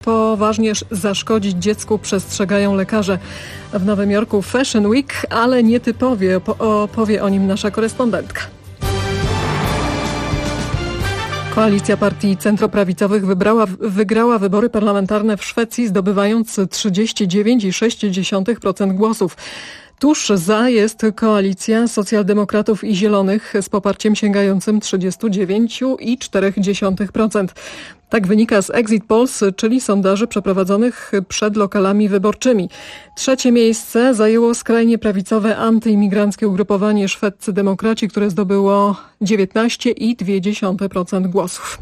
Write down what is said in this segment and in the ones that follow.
Poważnie zaszkodzić dziecku, przestrzegają lekarze. W Nowym Jorku Fashion Week, ale nietypowie, opowie o nim nasza korespondentka. Koalicja partii centroprawicowych wygrała wybory parlamentarne w Szwecji, zdobywając 39,6% głosów. Tuż za jest koalicja socjaldemokratów i zielonych z poparciem sięgającym 39,4%. Tak wynika z Exit Polls, czyli sondaży przeprowadzonych przed lokalami wyborczymi. Trzecie miejsce zajęło skrajnie prawicowe antyimigranckie ugrupowanie Szwedzcy Demokraci, które zdobyło 19,2% głosów.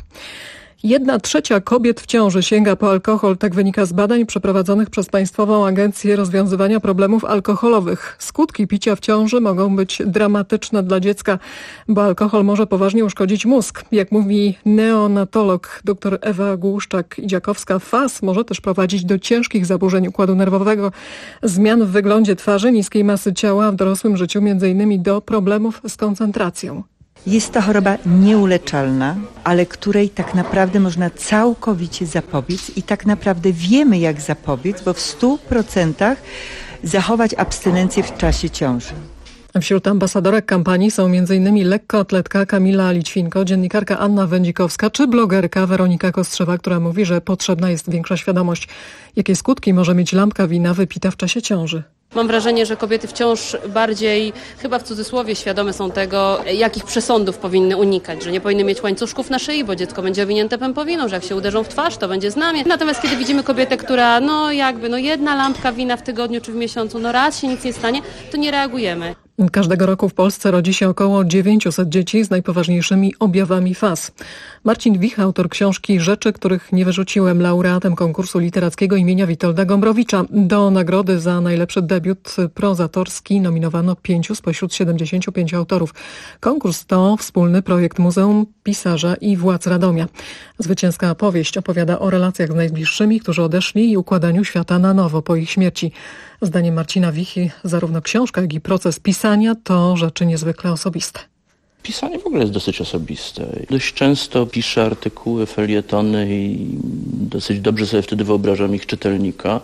1/3 kobiet w ciąży sięga po alkohol, tak wynika z badań przeprowadzonych przez Państwową Agencję Rozwiązywania Problemów Alkoholowych. Skutki picia w ciąży mogą być dramatyczne dla dziecka, bo alkohol może poważnie uszkodzić mózg. Jak mówi neonatolog dr Ewa Głuszczak-Idziakowska, FAS może też prowadzić do ciężkich zaburzeń układu nerwowego, zmian w wyglądzie twarzy, niskiej masy ciała, a w dorosłym życiu m.in. do problemów z koncentracją. Jest to choroba nieuleczalna, ale której tak naprawdę można całkowicie zapobiec i tak naprawdę wiemy, jak zapobiec, bo w 100% zachować abstynencję w czasie ciąży. Wśród ambasadorek kampanii są m.in. lekkoatletka Kamila Lićwinko, dziennikarka Anna Wędzikowska czy blogerka Weronika Kostrzewa, która mówi, że potrzebna jest większa świadomość, jakie skutki może mieć lampka wina wypita w czasie ciąży. Mam wrażenie, że kobiety wciąż bardziej, chyba w cudzysłowie, świadome są tego, jakich przesądów powinny unikać, że nie powinny mieć łańcuszków na szyi, bo dziecko będzie owinięte pępowiną, że jak się uderzą w twarz, to będzie znamie. Natomiast kiedy widzimy kobietę, która jedna lampka wina w tygodniu czy w miesiącu, raz się nic nie stanie, to nie reagujemy. Każdego roku w Polsce rodzi się około 900 dzieci z najpoważniejszymi objawami FAS. Marcin Wich, autor książki Rzeczy, których nie wyrzuciłem, laureatem konkursu literackiego imienia Witolda Gombrowicza. Do nagrody za najlepszy debiut prozatorski nominowano 5 spośród 75 autorów. Konkurs to wspólny projekt Muzeum Pisarza i Władz Radomia. Zwycięska powieść opowiada o relacjach z najbliższymi, którzy odeszli i układaniu świata na nowo po ich śmierci. Zdaniem Marcina Wichy zarówno książka, jak i proces pisania to rzeczy niezwykle osobiste. Pisanie w ogóle jest dosyć osobiste. Dość często piszę artykuły, felietony i dosyć dobrze sobie wtedy wyobrażam ich czytelnika,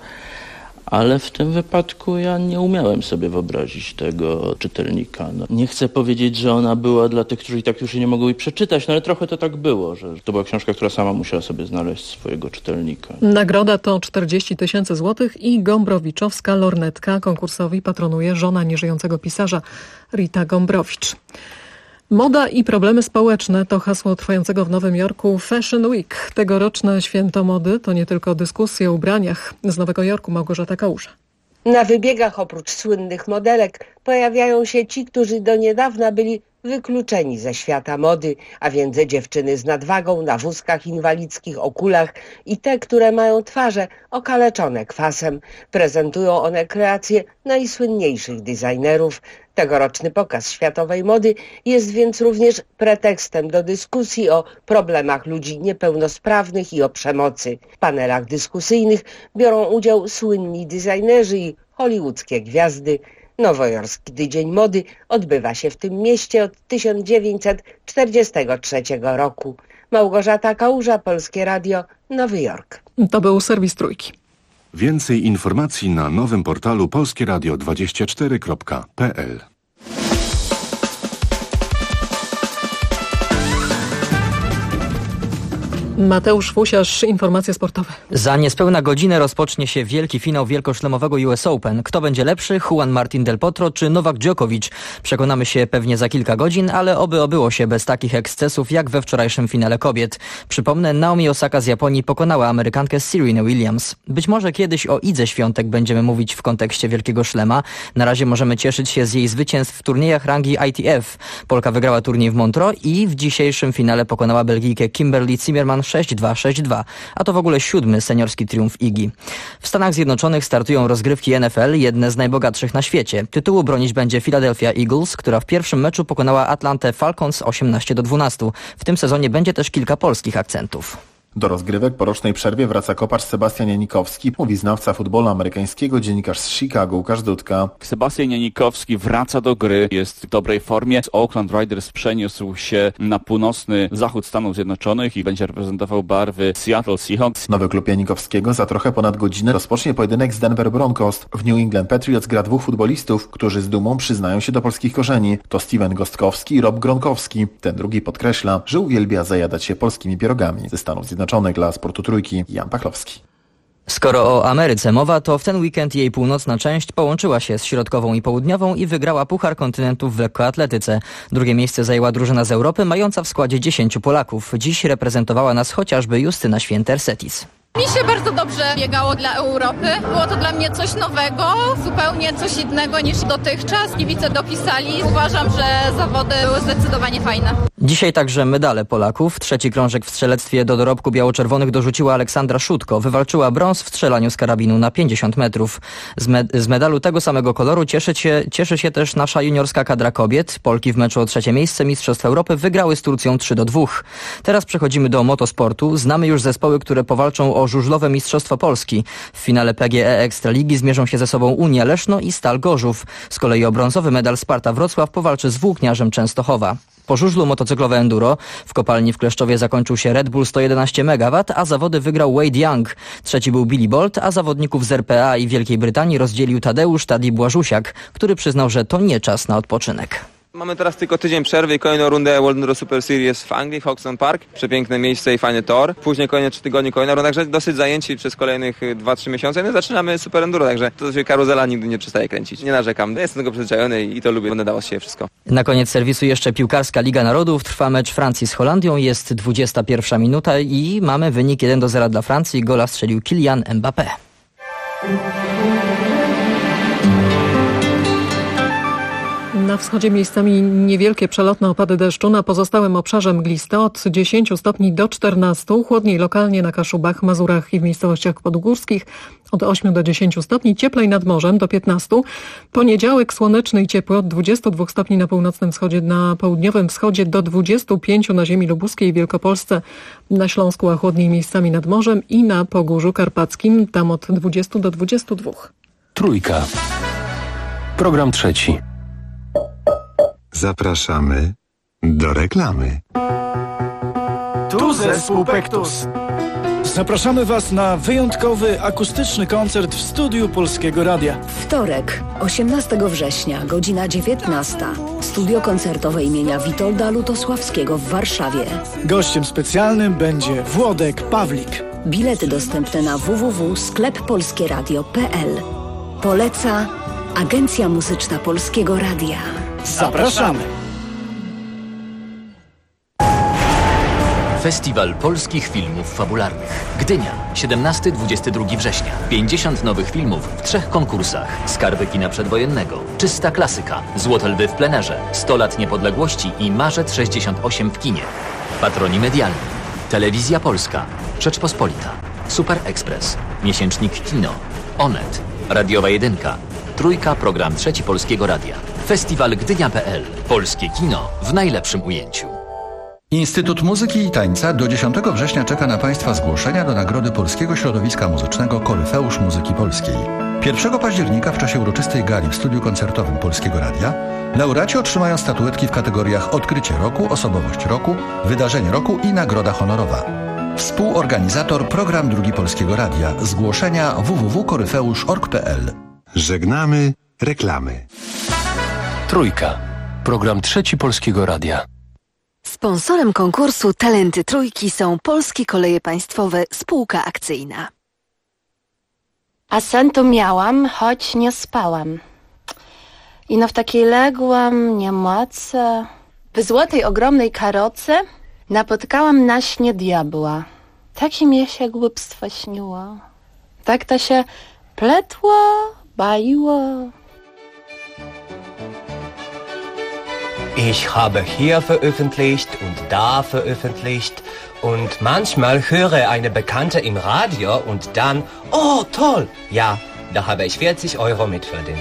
ale w tym wypadku ja nie umiałem sobie wyobrazić tego czytelnika. Nie chcę powiedzieć, że ona była dla tych, którzy i tak już jej nie mogą jej przeczytać, ale trochę to tak było, że to była książka, która sama musiała sobie znaleźć swojego czytelnika. Nagroda to 40 000 złotych i Gombrowiczowska lornetka. Konkursowi patronuje żona nieżyjącego pisarza Rita Gombrowicz. Moda i problemy społeczne to hasło trwającego w Nowym Jorku Fashion Week. Tegoroczne święto mody to nie tylko dyskusje o ubraniach. Z Nowego Jorku Małgorzata Kałuża. Na wybiegach oprócz słynnych modelek pojawiają się ci, którzy do niedawna byli wykluczeni ze świata mody, a więc dziewczyny z nadwagą, na wózkach inwalidzkich, o kulach i te, które mają twarze okaleczone kwasem. Prezentują one kreacje najsłynniejszych designerów. Tegoroczny pokaz światowej mody jest więc również pretekstem do dyskusji o problemach ludzi niepełnosprawnych i o przemocy. W panelach dyskusyjnych biorą udział słynni designerzy i hollywoodzkie gwiazdy. Nowojorski Tydzień Mody odbywa się w tym mieście od 1943 roku. Małgorzata Kałuża, Polskie Radio, Nowy Jork. To był serwis Trójki. Więcej informacji na nowym portalu polskieradio24.pl. Mateusz Fusiarz, informacje sportowe. Za niespełna godzinę rozpocznie się wielki finał wielkoszlemowego US Open. Kto będzie lepszy? Juan Martín del Potro czy Nowak Djokovic? Przekonamy się pewnie za kilka godzin, ale oby obyło się bez takich ekscesów jak we wczorajszym finale kobiet. Przypomnę, Naomi Osaka z Japonii pokonała Amerykankę Serena Williams. Być może kiedyś o Idze Świątek będziemy mówić w kontekście Wielkiego Szlema. Na razie możemy cieszyć się z jej zwycięstw w turniejach rangi ITF. Polka wygrała turniej w Montreux i w dzisiejszym finale pokonała Belgijkę Kimberly Zimmerman 6-2, 6-2, a to w ogóle 7. seniorski triumf Igi. W Stanach Zjednoczonych startują rozgrywki NFL, jedne z najbogatszych na świecie. Tytułu bronić będzie Philadelphia Eagles, która w pierwszym meczu pokonała Atlantę Falcons 18-12. W tym sezonie będzie też kilka polskich akcentów. Do rozgrywek po rocznej przerwie wraca kopacz Sebastian Janikowski, mówi znawca futbolu amerykańskiego, dziennikarz z Chicago Łukasz Dudka. Sebastian Janikowski wraca do gry, jest w dobrej formie. Z Oakland Raiders przeniósł się na północny zachód Stanów Zjednoczonych i będzie reprezentował barwy Seattle Seahawks. Nowy klub Janikowskiego za trochę ponad godzinę rozpocznie pojedynek z Denver Broncos. W New England Patriots gra dwóch futbolistów, którzy z dumą przyznają się do polskich korzeni. To Steven Gostkowski i Rob Gronkowski. Ten drugi podkreśla, że uwielbia zajadać się polskimi pierogami. Ze Stanów Zjednoczonych dla Sportu Trójki Jan Pachlowski. Skoro o Ameryce mowa, to w ten weekend jej północna część połączyła się z środkową i południową i wygrała Puchar Kontynentów w lekkoatletyce. Drugie miejsce zajęła drużyna z Europy, mająca w składzie 10 Polaków. Dziś reprezentowała nas chociażby Justyna Święter-Setis. Mi się bardzo dobrze biegało dla Europy. Było to dla mnie coś nowego, zupełnie coś innego niż dotychczas. Kibice dopisali. Uważam, że zawody były zdecydowanie fajne. Dzisiaj także medale Polaków. Trzeci krążek w strzelectwie do dorobku biało-czerwonych dorzuciła Aleksandra Szutko. Wywalczyła brąz w strzelaniu z karabinu na 50 metrów. Z medalu tego samego koloru cieszy się też nasza juniorska kadra kobiet. Polki w meczu o trzecie miejsce Mistrzostw Europy wygrały z Turcją 3-2. Teraz przechodzimy do motosportu. Znamy już zespoły, które powalczą o żużlowe Mistrzostwo Polski. W finale PGE Ekstraligi zmierzą się ze sobą Unia Leszno i Stal Gorzów. Z kolei o brązowy medal Sparta Wrocław powalczy z Włókniarzem Częstochowa. Po żużlu motocyklowe enduro w kopalni w Kleszczowie zakończył się Red Bull 111 MW, a zawody wygrał Wade Young. Trzeci był Billy Bolt, a zawodników z RPA i Wielkiej Brytanii rozdzielił Tadeusz Taddy Błażusiak, który przyznał, że to nie czas na odpoczynek. Mamy teraz tylko tydzień przerwy i kolejną rundę World Enduro Super Series w Anglii, w Hoxton Park. Przepiękne miejsce i fajny tor. Później kolejne 3 tygodnie, kolejna runda, także dosyć zajęci przez kolejnych 2-3 miesiące. No zaczynamy Super Enduro, także to się karuzela nigdy nie przestaje kręcić. Nie narzekam, jestem tego przyzwyczajony i to lubię. Będę dało się wszystko. Na koniec serwisu jeszcze piłkarska Liga Narodów. Trwa mecz Francji z Holandią. Jest 21 minuta i mamy wynik 1-0 dla Francji. Gola strzelił Kylian Mbappé. Na wschodzie miejscami niewielkie przelotne opady deszczu, na pozostałym obszarze mgliste od 10 stopni do 14, chłodniej lokalnie na Kaszubach, Mazurach i w miejscowościach podgórskich od 8 do 10 stopni, cieplej nad morzem do 15. Poniedziałek słoneczny i ciepły od 22 stopni na północnym wschodzie, na południowym wschodzie do 25 na ziemi lubuskiej i Wielkopolsce, na Śląsku, a chłodniej miejscami nad morzem i na Pogórzu Karpackim, tam od 20 do 22. Trójka. Program trzeci. Zapraszamy do reklamy. Tu zespół Pektus. Zapraszamy Was na wyjątkowy akustyczny koncert w studiu Polskiego Radia. Wtorek, 18 września, godzina 19. Studio koncertowe imienia Witolda Lutosławskiego w Warszawie. Gościem specjalnym będzie Włodek Pawlik. Bilety dostępne na www.skleppolskieradio.pl. Poleca Agencja Muzyczna Polskiego Radia. Zapraszamy! Festiwal Polskich Filmów Fabularnych. Gdynia, 17-22 września. 50 nowych filmów w 3 konkursach. Skarby kina przedwojennego, czysta klasyka, Złote Lwy w plenerze, 100 lat niepodległości i Marzec 68 w kinie. Patroni medialni. Telewizja Polska, Rzeczpospolita, Super Express, Miesięcznik Kino, Onet, Radiowa Jedynka, Trójka, program Trzeci Polskiego Radia. Festiwal Gdynia.pl. Polskie kino w najlepszym ujęciu. Instytut Muzyki i Tańca do 10 września czeka na Państwa zgłoszenia do Nagrody Polskiego Środowiska Muzycznego Koryfeusz Muzyki Polskiej. 1 października w czasie uroczystej gali w studiu koncertowym Polskiego Radia laureaci otrzymają statuetki w kategoriach Odkrycie Roku, Osobowość Roku, Wydarzenie Roku i Nagroda Honorowa. Współorganizator Program Drugi Polskiego Radia. Zgłoszenia www.koryfeusz.org.pl. Żegnamy reklamy. Trójka. Program Trzeci Polskiego Radia. Sponsorem konkursu Talenty Trójki są Polskie Koleje Państwowe Spółka Akcyjna. A sen to miałam, choć nie spałam. Ino w takiej ległam niemocy. W złotej ogromnej karocy napotkałam na śnie diabła. Takie mi się głupstwo śniło. Tak to się pletło, baiło. Ich habe hier veröffentlicht und da veröffentlicht und manchmal höre eine Bekannte im Radio und dann, oh toll, ja, da habe ich 40 Euro mitverdient.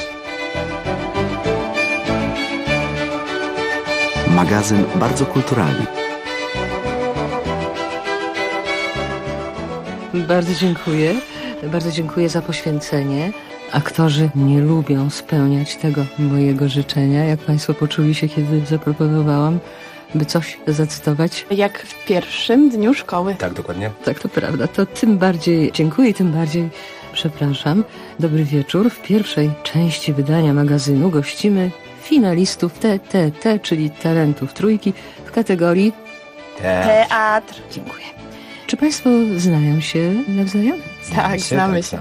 Magazyn bardzo kulturalny. Bardzo dziękuję. Bardzo dziękuję za poświęcenie. Aktorzy nie lubią spełniać tego mojego życzenia. Jak Państwo poczuli się, kiedy zaproponowałam, by coś zacytować? Jak w pierwszym dniu szkoły. Tak, dokładnie. Tak, to prawda. To tym bardziej dziękuję i tym bardziej przepraszam. Dobry wieczór. W pierwszej części wydania magazynu gościmy finalistów TTT, czyli Talentów Trójki w kategorii Teatr. Dziękuję. Czy Państwo znają się nawzajem? Tak, znamy się.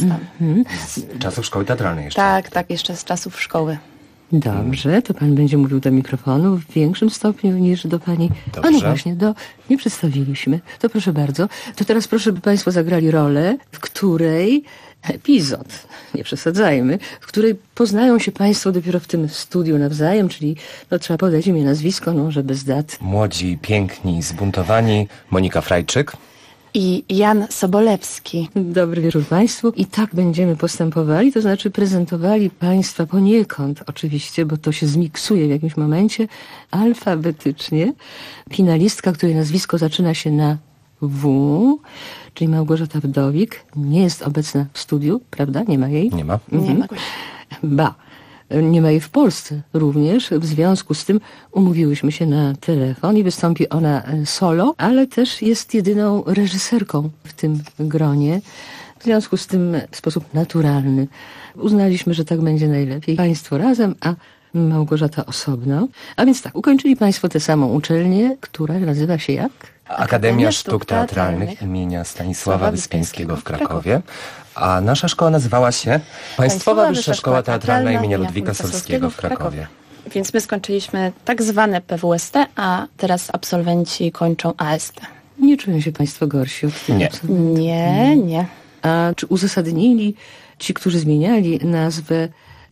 Z czasów szkoły teatralnej jeszcze. Tak, jeszcze z czasów szkoły. Dobrze, to Pan będzie mówił do mikrofonu w większym stopniu niż do Pani. Dobrze. A no właśnie, nie przedstawiliśmy. To proszę bardzo. To teraz proszę, by Państwo zagrali rolę, w której epizod, nie przesadzajmy, w której poznają się Państwo dopiero w tym studiu nawzajem, czyli trzeba podać imię, nazwisko, może bez dat. Młodzi, piękni, zbuntowani. Monika Frajczyk. I Jan Sobolewski. Dobry wieczór Państwu. I tak będziemy postępowali, to znaczy prezentowali Państwa poniekąd oczywiście, bo to się zmiksuje w jakimś momencie, alfabetycznie. Finalistka, której nazwisko zaczyna się na W, czyli Małgorzata Wdowik, nie jest obecna w studiu, prawda? Nie ma jej? Nie ma. Nie ma. Nie ma jej w Polsce również. W związku z tym umówiłyśmy się na telefon i wystąpi ona solo, ale też jest jedyną reżyserką w tym gronie. W związku z tym w sposób naturalny uznaliśmy, że tak będzie najlepiej. Państwo razem, a Małgorzata osobno. A więc tak, ukończyli Państwo tę samą uczelnię, która nazywa się jak? Akademia Sztuk Teatralnych imienia Stanisława Wyspiańskiego w Krakowie. A nasza szkoła nazywała się Państwowa Wyższa Szkoła Teatralna imienia Ludwika Solskiego w Krakowie. Więc my skończyliśmy tak zwane PWST, a teraz absolwenci kończą AST. Nie czują się Państwo gorsi od tych absolwentów? Nie. A czy uzasadnili ci, którzy zmieniali nazwę,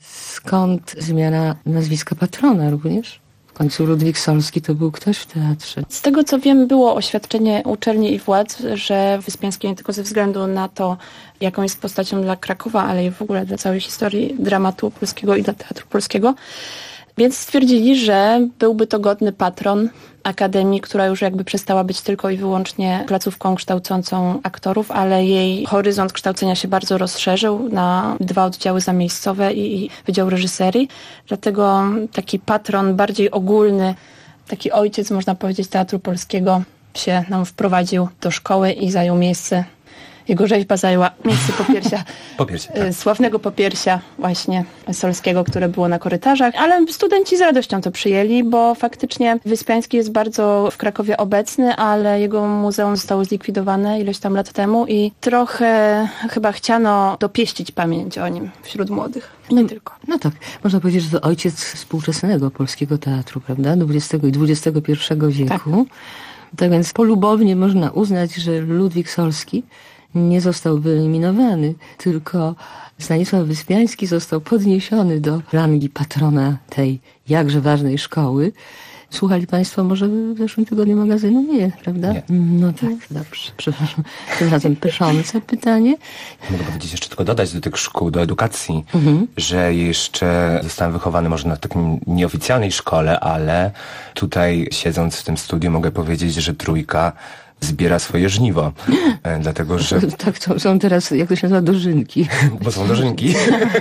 skąd zmiana nazwiska patrona również? W końcu Ludwik Solski to był ktoś w teatrze. Z tego co wiem, było oświadczenie uczelni i władz, że Wyspiański nie tylko ze względu na to, jaką jest postacią dla Krakowa, ale i w ogóle dla całej historii dramatu polskiego i dla teatru polskiego. Więc stwierdzili, że byłby to godny patron Akademii, która już jakby przestała być tylko i wyłącznie placówką kształcącą aktorów, ale jej horyzont kształcenia się bardzo rozszerzył na 2 oddziały zamiejscowe i Wydział Reżyserii. Dlatego taki patron bardziej ogólny, taki ojciec, można powiedzieć, teatru polskiego się nam wprowadził do szkoły i zajął miejsce. Jego rzeźba zajęła miejsce popiersia, sławnego popiersia właśnie Solskiego, które było na korytarzach, ale studenci z radością to przyjęli, bo faktycznie Wyspiański jest bardzo w Krakowie obecny, ale jego muzeum zostało zlikwidowane ileś tam lat temu i trochę chyba chciano dopieścić pamięć o nim wśród młodych. Nie tylko. No tak, można powiedzieć, że to ojciec współczesnego polskiego teatru, prawda? XX i XXI wieku. Tak więc polubownie można uznać, że Ludwik Solski nie został wyeliminowany, tylko Stanisław Wyspiański został podniesiony do rangi patrona tej jakże ważnej szkoły. Słuchali Państwo może w zeszłym tygodniu magazynu? Nie, prawda? Nie. No tak, dobrze. Przepraszam. Tym razem pyszące pytanie. Mogę powiedzieć jeszcze tylko dodać do tych szkół, do edukacji, że jeszcze zostałem wychowany może na takim nieoficjalnej szkole, ale tutaj siedząc w tym studiu mogę powiedzieć, że Trójka zbiera swoje żniwo, dlatego że... Tak, są teraz, jak to się nazywa, dożynki. Bo są dożynki.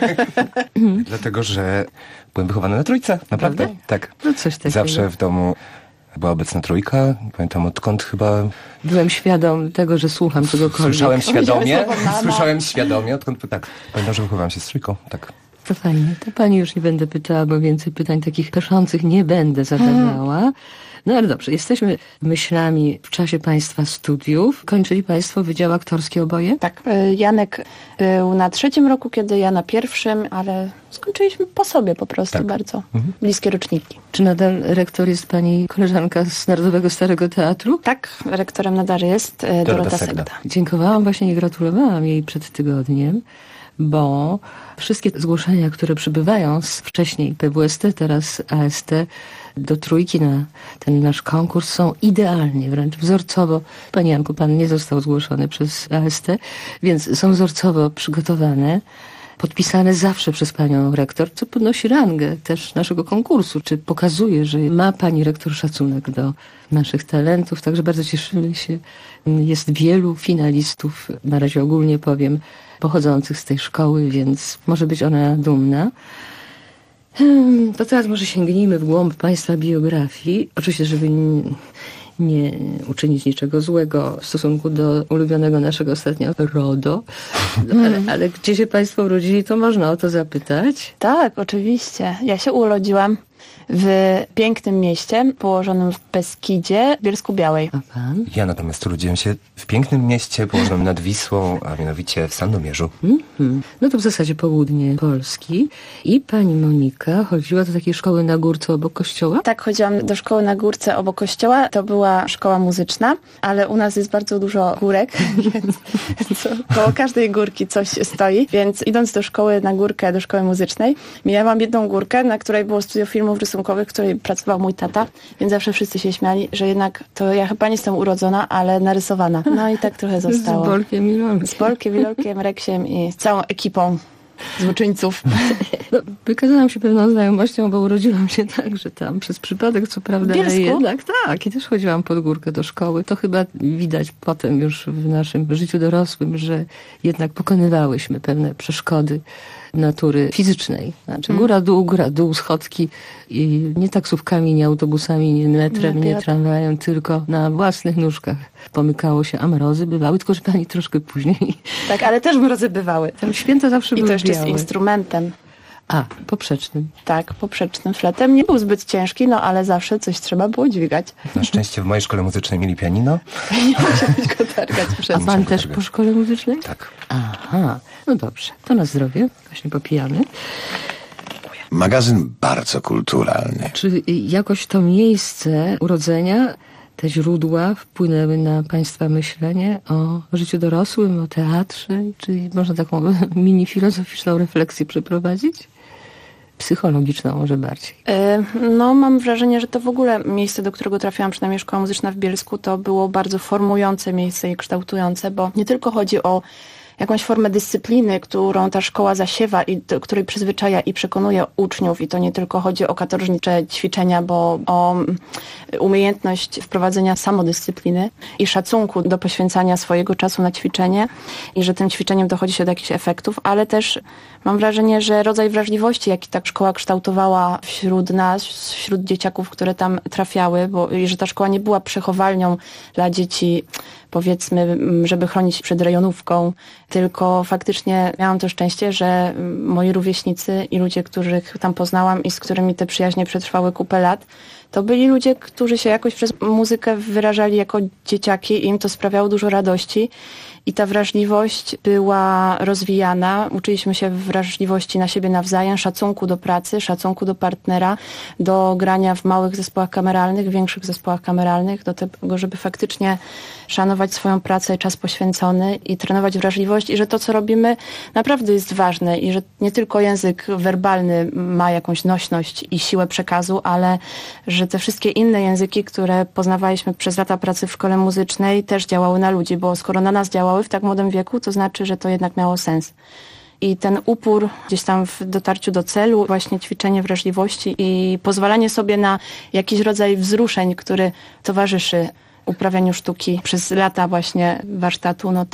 Dlatego, że byłem wychowany na Trójce, naprawdę. Prawda? Tak. No coś takiego. Zawsze w domu była obecna Trójka. Pamiętam odkąd chyba... Byłem świadom tego, że słucham czegokolwiek. Słyszałem świadomie, odkąd... Tak, pamiętam, że wychowałem się z Trójką, tak. To fajnie. To pani już nie będę pytała, bo więcej pytań takich peszących nie będę zadawała. No ale dobrze, jesteśmy myślami w czasie Państwa studiów. Kończyli Państwo Wydział Aktorski oboje? Tak, Janek był na 3. roku, kiedy ja na 1., ale skończyliśmy po sobie po prostu bardzo bliskie roczniki. Czy nadal rektor jest pani koleżanka z Narodowego Starego Teatru? Tak, rektorem nadal jest Dorota Segda. Dziękowałam właśnie i gratulowałam jej przed tygodniem, bo wszystkie zgłoszenia, które przybywają z wcześniej PWST, teraz AST, do Trójki na ten nasz konkurs są idealnie, wręcz wzorcowo. Panie Janku, pan nie został zgłoszony przez AST, więc są wzorcowo przygotowane. podpisane zawsze przez panią rektor, co podnosi rangę też naszego konkursu, czy pokazuje, że ma pani rektor szacunek do naszych talentów, także bardzo cieszymy się. Jest wielu finalistów, na razie ogólnie powiem, pochodzących z tej szkoły, więc może być ona dumna. To teraz może sięgnijmy w głąb państwa biografii. Oczywiście, żeby nie uczynić niczego złego w stosunku do ulubionego naszego ostatnio RODO, ale gdzie się państwo urodzili, to można o to zapytać. Tak, oczywiście. Ja się urodziłam w pięknym mieście położonym w Beskidzie, w Bielsku-Białej. A pan? Ja natomiast urodziłem się w pięknym mieście położonym nad Wisłą, a mianowicie w Sandomierzu. No to w zasadzie południe Polski. I pani Monika chodziła do takiej szkoły na górce obok kościoła? Tak, chodziłam do szkoły na górce obok kościoła. To była szkoła muzyczna, ale u nas jest bardzo dużo górek, więc koło każdej górki coś stoi. Więc idąc do szkoły na górkę, do szkoły muzycznej, mijałam jedną górkę, na której było studio filmów rysunkowych, w której pracował mój tata, więc zawsze wszyscy się śmiali, że jednak to ja chyba nie jestem urodzona, ale narysowana. No i tak trochę zostało. Z Bolkiem i Lolkiem. Z Bolkiem, Wilolkiem, Reksiem i z całą ekipą złoczyńców. No, wykazałam się pewną znajomością, bo urodziłam się także tam przez przypadek, co prawda. W Bielsku? Jednak tak. I też chodziłam pod górkę do szkoły. To chyba widać potem już w naszym życiu dorosłym, że jednak pokonywałyśmy pewne przeszkody natury fizycznej. Znaczy góra, dół, schodki i nie taksówkami, nie autobusami, nie metrem, nie tramwajem, tylko na własnych nóżkach pomykało się, a mrozy bywały, tylko że pani troszkę później. Tak, ale też mrozy bywały. Tam święta zawsze były I to jeszcze białe. z instrumentem. A, poprzecznym. Tak, poprzecznym fletem. Nie był zbyt ciężki, no ale zawsze coś trzeba było dźwigać. Na szczęście w mojej szkole muzycznej mieli pianino. Nie musiałeś go targać przez. A pan też po szkole muzycznej? Tak. Aha, no dobrze. To na zdrowie. Właśnie popijamy. Magazyn bardzo kulturalny. Czy jakoś to miejsce urodzenia, te źródła wpłynęły na państwa myślenie o życiu dorosłym, o teatrze? Czy można taką mini filozoficzną refleksję przeprowadzić? Psychologiczną może bardziej. No mam wrażenie, że to w ogóle miejsce, do którego trafiłam, przynajmniej szkoła muzyczna w Bielsku, to było bardzo formujące miejsce i kształtujące, bo nie tylko chodzi o jakąś formę dyscypliny, którą ta szkoła zasiewa i do której przyzwyczaja i przekonuje uczniów. I to nie tylko chodzi o katorżnicze ćwiczenia, bo o umiejętność wprowadzenia samodyscypliny i szacunku do poświęcania swojego czasu na ćwiczenie i że tym ćwiczeniem dochodzi się do jakichś efektów, ale też mam wrażenie, że rodzaj wrażliwości, jaki ta szkoła kształtowała wśród nas, wśród dzieciaków, które tam trafiały, i że ta szkoła nie była przechowalnią dla dzieci, powiedzmy, żeby chronić przed rejonówką, tylko faktycznie miałam to szczęście, że moi rówieśnicy i ludzie, których tam poznałam i z którymi te przyjaźnie przetrwały kupę lat, to byli ludzie, którzy się jakoś przez muzykę wyrażali jako dzieciaki i im to sprawiało dużo radości. I ta wrażliwość była rozwijana. Uczyliśmy się wrażliwości na siebie nawzajem, szacunku do pracy, szacunku do partnera, do grania w małych zespołach kameralnych, większych zespołach kameralnych, do tego, żeby faktycznie szanować swoją pracę i czas poświęcony i trenować wrażliwość i że to, co robimy, naprawdę jest ważne i że nie tylko język werbalny ma jakąś nośność i siłę przekazu, ale że te wszystkie inne języki, które poznawaliśmy przez lata pracy w szkole muzycznej, też działały na ludzi, bo skoro na nas działały w tak młodym wieku, to znaczy, że to jednak miało sens. I ten upór gdzieś tam w dotarciu do celu, właśnie ćwiczenie wrażliwości i pozwalanie sobie na jakiś rodzaj wzruszeń, który towarzyszy uprawianiu sztuki przez lata właśnie warsztatu, no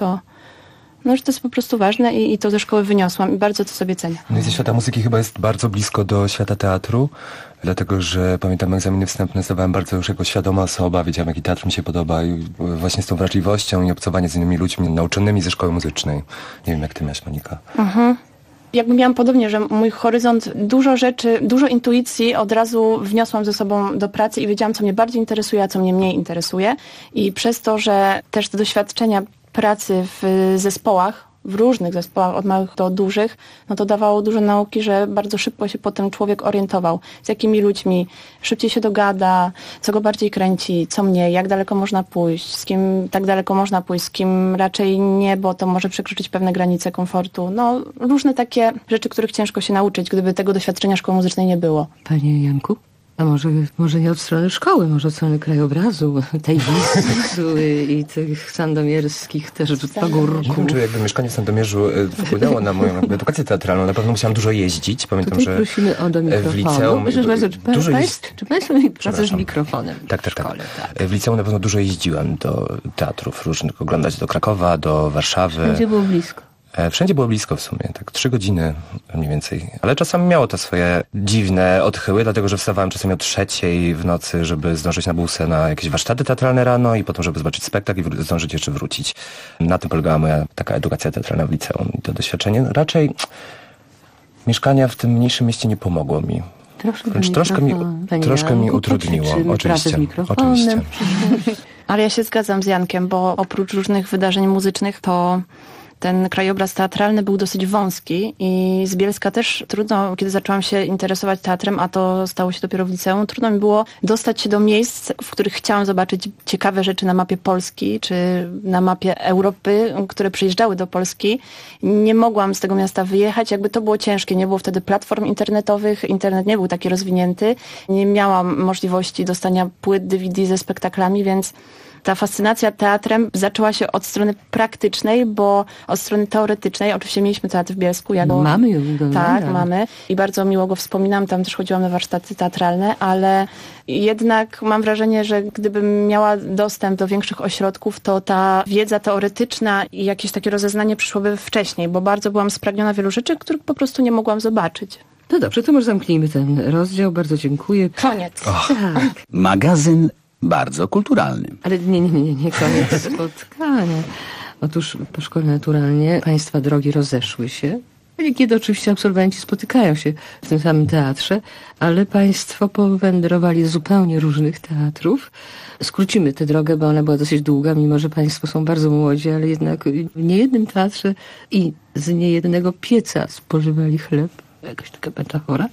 że to jest po prostu ważne i to ze szkoły wyniosłam i bardzo to sobie cenię. No i ze świata muzyki chyba jest bardzo blisko do świata teatru, dlatego że pamiętam egzaminy wstępne zdawałem bardzo już jako świadoma osoba, wiedziałem jaki teatr mi się podoba i właśnie z tą wrażliwością i obcowanie z innymi ludźmi nauczonymi ze szkoły muzycznej. Nie wiem jak ty miałaś, Monika. Jakby miałam podobnie, że mój horyzont, dużo rzeczy, dużo intuicji od razu wniosłam ze sobą do pracy i wiedziałam, co mnie bardziej interesuje, a co mnie mniej interesuje. I przez to, że też te doświadczenia pracy w zespołach, w różnych zespołach, od małych do dużych, no to dawało dużo nauki, że bardzo szybko się potem człowiek orientował, z jakimi ludźmi szybciej się dogada, co go bardziej kręci, co mniej, jak daleko można pójść, z kim tak daleko można pójść, z kim raczej nie, bo to może przekroczyć pewne granice komfortu. No, różne takie rzeczy, których ciężko się nauczyć, gdyby tego doświadczenia szkoły muzycznej nie było. Panie Janku? A może nie od strony szkoły, może od strony krajobrazu, tej wizu i tych sandomierskich też pagórków. Nie wiem, czy jakby mieszkanie w Sandomierzu wpłynęło na moją edukację teatralną. Na pewno musiałam dużo jeździć. Pamiętam, tutaj że prosimy o do mikrofonu. w liceum Czy Państwo mieli pracę z mikrofonem? Tak. W liceum na pewno dużo jeździłem do teatrów różnych, oglądać do Krakowa, do Warszawy. Wszędzie było blisko. Wszędzie było blisko w sumie, tak 3 godziny mniej więcej. Ale czasami miało to swoje dziwne odchyły, dlatego że wstawałem czasami o 3:00 w nocy, żeby zdążyć na busę na jakieś warsztaty teatralne rano i potem, żeby zobaczyć spektakl i zdążyć jeszcze wrócić. Na tym polegała moja taka edukacja teatralna w liceum. I to doświadczenie raczej mieszkania w tym mniejszym mieście nie pomogło mi. Troszkę mi utrudniło. Oczywiście. Ale ja się zgadzam z Jankiem, bo oprócz różnych wydarzeń muzycznych to ten krajobraz teatralny był dosyć wąski i z Bielska też trudno, kiedy zaczęłam się interesować teatrem, a to stało się dopiero w liceum, trudno mi było dostać się do miejsc, w których chciałam zobaczyć ciekawe rzeczy na mapie Polski, czy na mapie Europy, które przyjeżdżały do Polski. Nie mogłam z tego miasta wyjechać, jakby to było ciężkie. Nie było wtedy platform internetowych, internet nie był taki rozwinięty. Nie miałam możliwości dostania płyt DVD ze spektaklami, więc ta fascynacja teatrem zaczęła się od strony praktycznej, bo od strony teoretycznej, oczywiście mieliśmy teatr w Bielsku. Mamy ją. Tak, mamy. I bardzo miło go wspominam. Tam też chodziłam na warsztaty teatralne, ale jednak mam wrażenie, że gdybym miała dostęp do większych ośrodków, to ta wiedza teoretyczna i jakieś takie rozeznanie przyszłoby wcześniej, bo bardzo byłam spragniona wielu rzeczy, których po prostu nie mogłam zobaczyć. No dobrze, to może zamknijmy ten rozdział. Bardzo dziękuję. Koniec. Tak. Magazyn bardzo kulturalny. Ale nie koniec spotkania. Otóż po szkole naturalnie Państwa drogi rozeszły się. Kiedy oczywiście absolwenci spotykają się w tym samym teatrze, ale Państwo powędrowali z zupełnie różnych teatrów. Skrócimy tę drogę, bo ona była dosyć długa, mimo że Państwo są bardzo młodzi, ale jednak w niejednym teatrze i z niejednego pieca spożywali chleb. Jakaś taka metafora.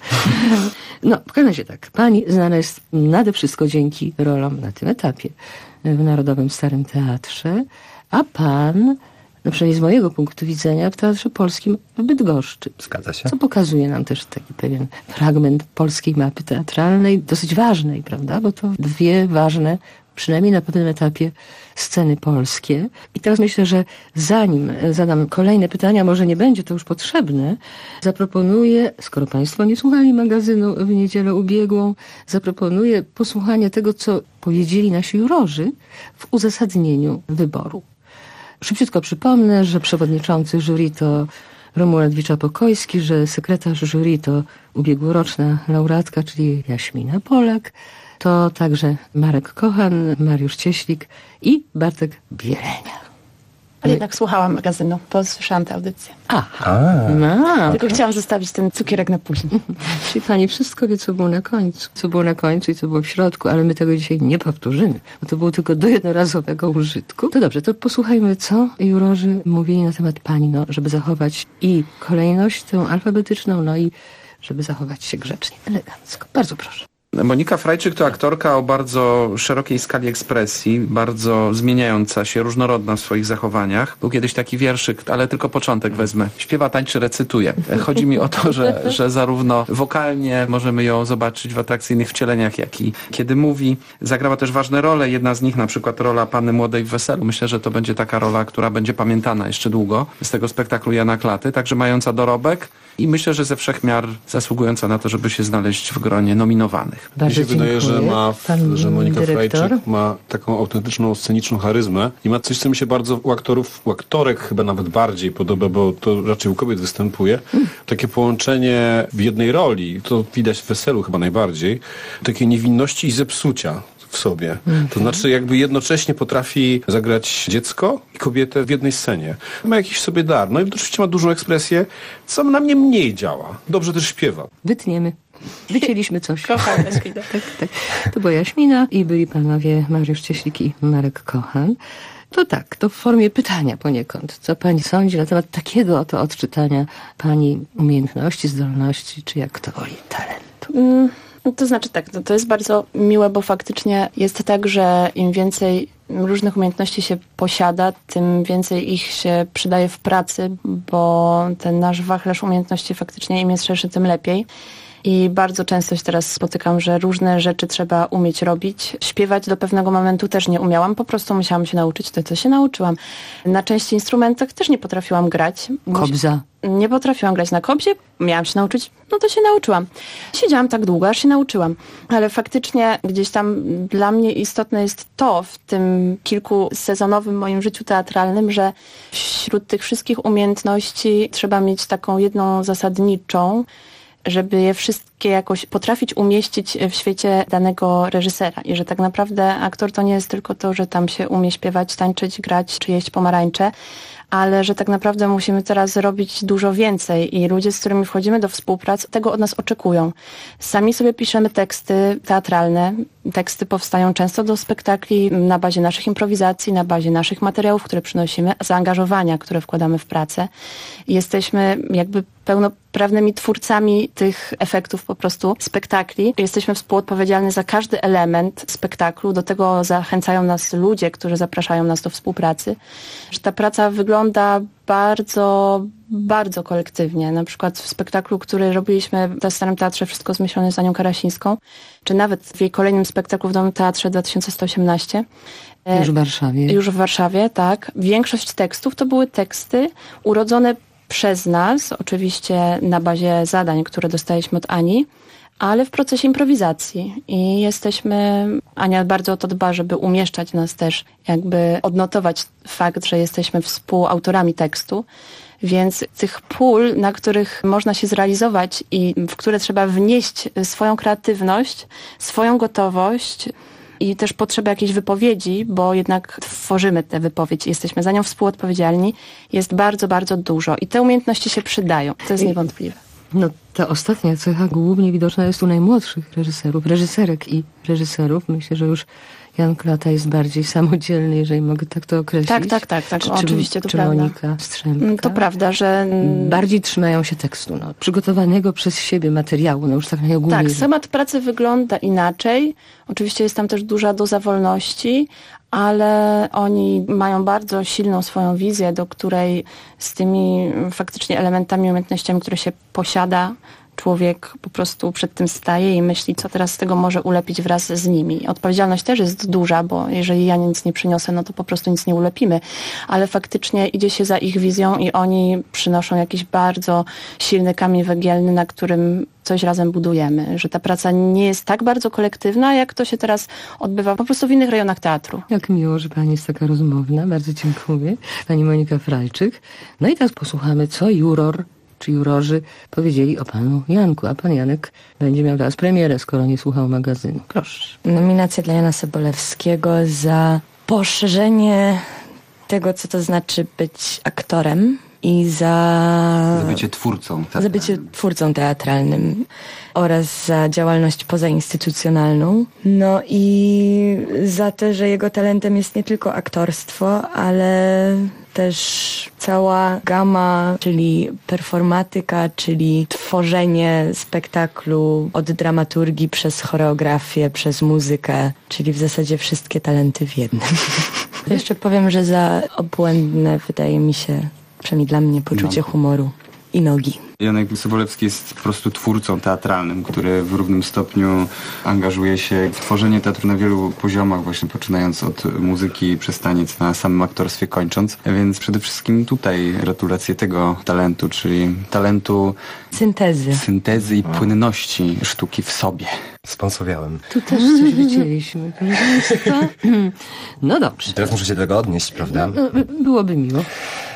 No, w każdym razie tak. Pani znana jest nade wszystko dzięki rolom na tym etapie w Narodowym Starym Teatrze, a pan, no przynajmniej z mojego punktu widzenia, w Teatrze Polskim w Bydgoszczy. Zgadza się. Co pokazuje nam też taki pewien fragment polskiej mapy teatralnej, dosyć ważnej, prawda? Bo to 2 ważne, przynajmniej na pewnym etapie, sceny polskie. I teraz myślę, że zanim zadam kolejne pytania, może nie będzie to już potrzebne, zaproponuję, skoro Państwo nie słuchali magazynu w niedzielę ubiegłą, zaproponuję posłuchanie tego, co powiedzieli nasi jurorzy w uzasadnieniu wyboru. Szybciutko przypomnę, że przewodniczący jury to Romuald Wicza-Pokojski, że sekretarz jury to ubiegłoroczna laureatka, czyli Jaśmina Polak, to także Marek Kochan, Mariusz Cieślik i Bartek Bielenia. Ale jednak słuchałam magazynu, bo słyszałam tę audycję. Tylko chciałam zostawić ten cukierek na później. Czyli pani wszystko wie, co było na końcu. Co było na końcu i co było w środku, ale my tego dzisiaj nie powtórzymy, bo to było tylko do jednorazowego użytku. To dobrze, to posłuchajmy, co jurorzy mówili na temat pani, żeby zachować i kolejność tę alfabetyczną, no i żeby zachować się grzecznie, elegancko. Bardzo proszę. Monika Frajczyk to aktorka o bardzo szerokiej skali ekspresji, bardzo zmieniająca się, różnorodna w swoich zachowaniach. Był kiedyś taki wierszyk, ale tylko początek wezmę. Śpiewa, tańczy, recytuje. Chodzi mi o to, że zarówno wokalnie możemy ją zobaczyć w atrakcyjnych wcieleniach, jak i kiedy mówi. Zagrała też ważne role. Jedna z nich, na przykład rola Panny Młodej w Weselu. Myślę, że to będzie taka rola, która będzie pamiętana jeszcze długo z tego spektaklu Jana Klaty. Także mająca dorobek i myślę, że ze wszech miar zasługująca na to, żeby się znaleźć w gronie nominowanych. Mi się wydaje, że Monika Frajczyk ma taką autentyczną, sceniczną charyzmę i ma coś, co mi się bardzo u aktorek chyba nawet bardziej podoba, bo to raczej u kobiet występuje. Takie połączenie w jednej roli, to widać w Weselu chyba najbardziej, takiej niewinności i zepsucia w sobie. To znaczy jakby jednocześnie potrafi zagrać dziecko i kobietę w jednej scenie. Ma jakiś sobie dar. No i oczywiście ma dużą ekspresję, co na mnie mniej działa. Dobrze też śpiewa. Wytniemy. Wycięliśmy coś. Kocham Jaśmina. Tak. To była Jaśmina i byli panowie Mariusz Cieślik i Marek Kochan. To tak, to w formie pytania poniekąd. Co pani sądzi na temat takiego oto odczytania pani umiejętności, zdolności, czy jak to woli, talentu? To znaczy tak, to jest bardzo miłe, bo faktycznie jest tak, że im więcej różnych umiejętności się posiada, tym więcej ich się przydaje w pracy, bo ten nasz wachlarz umiejętności faktycznie im jest szerszy, tym lepiej. I bardzo często się teraz spotykam, że różne rzeczy trzeba umieć robić. Śpiewać do pewnego momentu też nie umiałam, po prostu musiałam się nauczyć to, co się nauczyłam. Na części instrumentach też nie potrafiłam grać. Kobza. Nie potrafiłam grać na kobzie, miałam się nauczyć, no to się nauczyłam. Siedziałam tak długo, aż się nauczyłam. Ale faktycznie gdzieś tam dla mnie istotne jest to w tym kilkusezonowym moim życiu teatralnym, że wśród tych wszystkich umiejętności trzeba mieć taką jedną zasadniczą, żeby je wszystkie jakoś potrafić umieścić w świecie danego reżysera. I że tak naprawdę aktor to nie jest tylko to, że tam się umie śpiewać, tańczyć, grać czy jeść pomarańcze, ale że tak naprawdę musimy teraz robić dużo więcej i ludzie, z którymi wchodzimy do współpracy, tego od nas oczekują. Sami sobie piszemy teksty teatralne. Teksty powstają często do spektakli na bazie naszych improwizacji, na bazie naszych materiałów, które przynosimy, zaangażowania, które wkładamy w pracę. Jesteśmy jakby pełnoprawnymi twórcami tych efektów po prostu spektakli. Jesteśmy współodpowiedzialni za każdy element spektaklu. Do tego zachęcają nas ludzie, którzy zapraszają nas do współpracy. Że ta praca wygląda bardzo, bardzo kolektywnie. Na przykład w spektaklu, który robiliśmy w Starym Teatrze Wszystko zmyślone z Anią Karasińską, czy nawet w jej kolejnym spektaklu w Nowym Teatrze 2118. Już w Warszawie. Już w Warszawie, tak. Większość tekstów to były teksty urodzone przez nas, oczywiście na bazie zadań, które dostaliśmy od Ani, ale w procesie improwizacji. I jesteśmy, Ania bardzo o to dba, żeby umieszczać nas też, jakby odnotować fakt, że jesteśmy współautorami tekstu. Więc tych pól, na których można się zrealizować i w które trzeba wnieść swoją kreatywność, swoją gotowość i też potrzebę jakiejś wypowiedzi, bo jednak tworzymy tę wypowiedź, jesteśmy za nią współodpowiedzialni, jest bardzo, bardzo dużo. I te umiejętności się przydają. To jest niewątpliwe. No, ta ostatnia cecha głównie widoczna jest u najmłodszych reżyserów, reżyserek i reżyserów. Myślę, że już Jan Klata jest bardziej samodzielny, jeżeli mogę tak to określić. Tak. Oczywiście, to prawda. Monika Strzemka. To prawda, że bardziej trzymają się tekstu, przygotowanego przez siebie materiału, już tak najogólniej. Tak, schemat pracy wygląda inaczej. Oczywiście jest tam też duża doza wolności, ale oni mają bardzo silną swoją wizję, do której z tymi faktycznie elementami, umiejętnościami, które się posiada, człowiek po prostu przed tym staje i myśli, co teraz z tego może ulepić wraz z nimi. Odpowiedzialność też jest duża, bo jeżeli ja nic nie przyniosę, no to po prostu nic nie ulepimy. Ale faktycznie idzie się za ich wizją i oni przynoszą jakiś bardzo silny kamień węgielny, na którym coś razem budujemy. Że ta praca nie jest tak bardzo kolektywna, jak to się teraz odbywa po prostu w innych rejonach teatru. Jak miło, że pani jest taka rozmowna. Bardzo dziękuję. Pani Monika Frajczyk. No i teraz posłuchamy, co juror czy jurorzy powiedzieli o panu Janku. A pan Janek będzie miał teraz premierę, skoro nie słuchał magazynu. Proszę. Nominacja dla Jana Sobolewskiego za poszerzenie tego, co to znaczy być aktorem i za bycie twórcą teatralnym oraz za działalność pozainstytucjonalną. No i za to, że jego talentem jest nie tylko aktorstwo, ale też cała gama, czyli performatyka, czyli tworzenie spektaklu od dramaturgii przez choreografię, przez muzykę, czyli w zasadzie wszystkie talenty w jednym. Jeszcze powiem, że za obłędne wydaje mi się, przynajmniej dla mnie, poczucie humoru i nogi. Janek Sobolewski jest po prostu twórcą teatralnym, który w równym stopniu angażuje się w tworzenie teatru na wielu poziomach, właśnie poczynając od muzyki przez taniec, na samym aktorstwie kończąc. Więc przede wszystkim tutaj gratulacje tego talentu, czyli talentu syntezy i płynności sztuki w sobie. Sponsowiałem. Tu też coś widzieliśmy, proszę państwa. No dobrze. Teraz muszę się do tego odnieść, prawda? No, byłoby miło.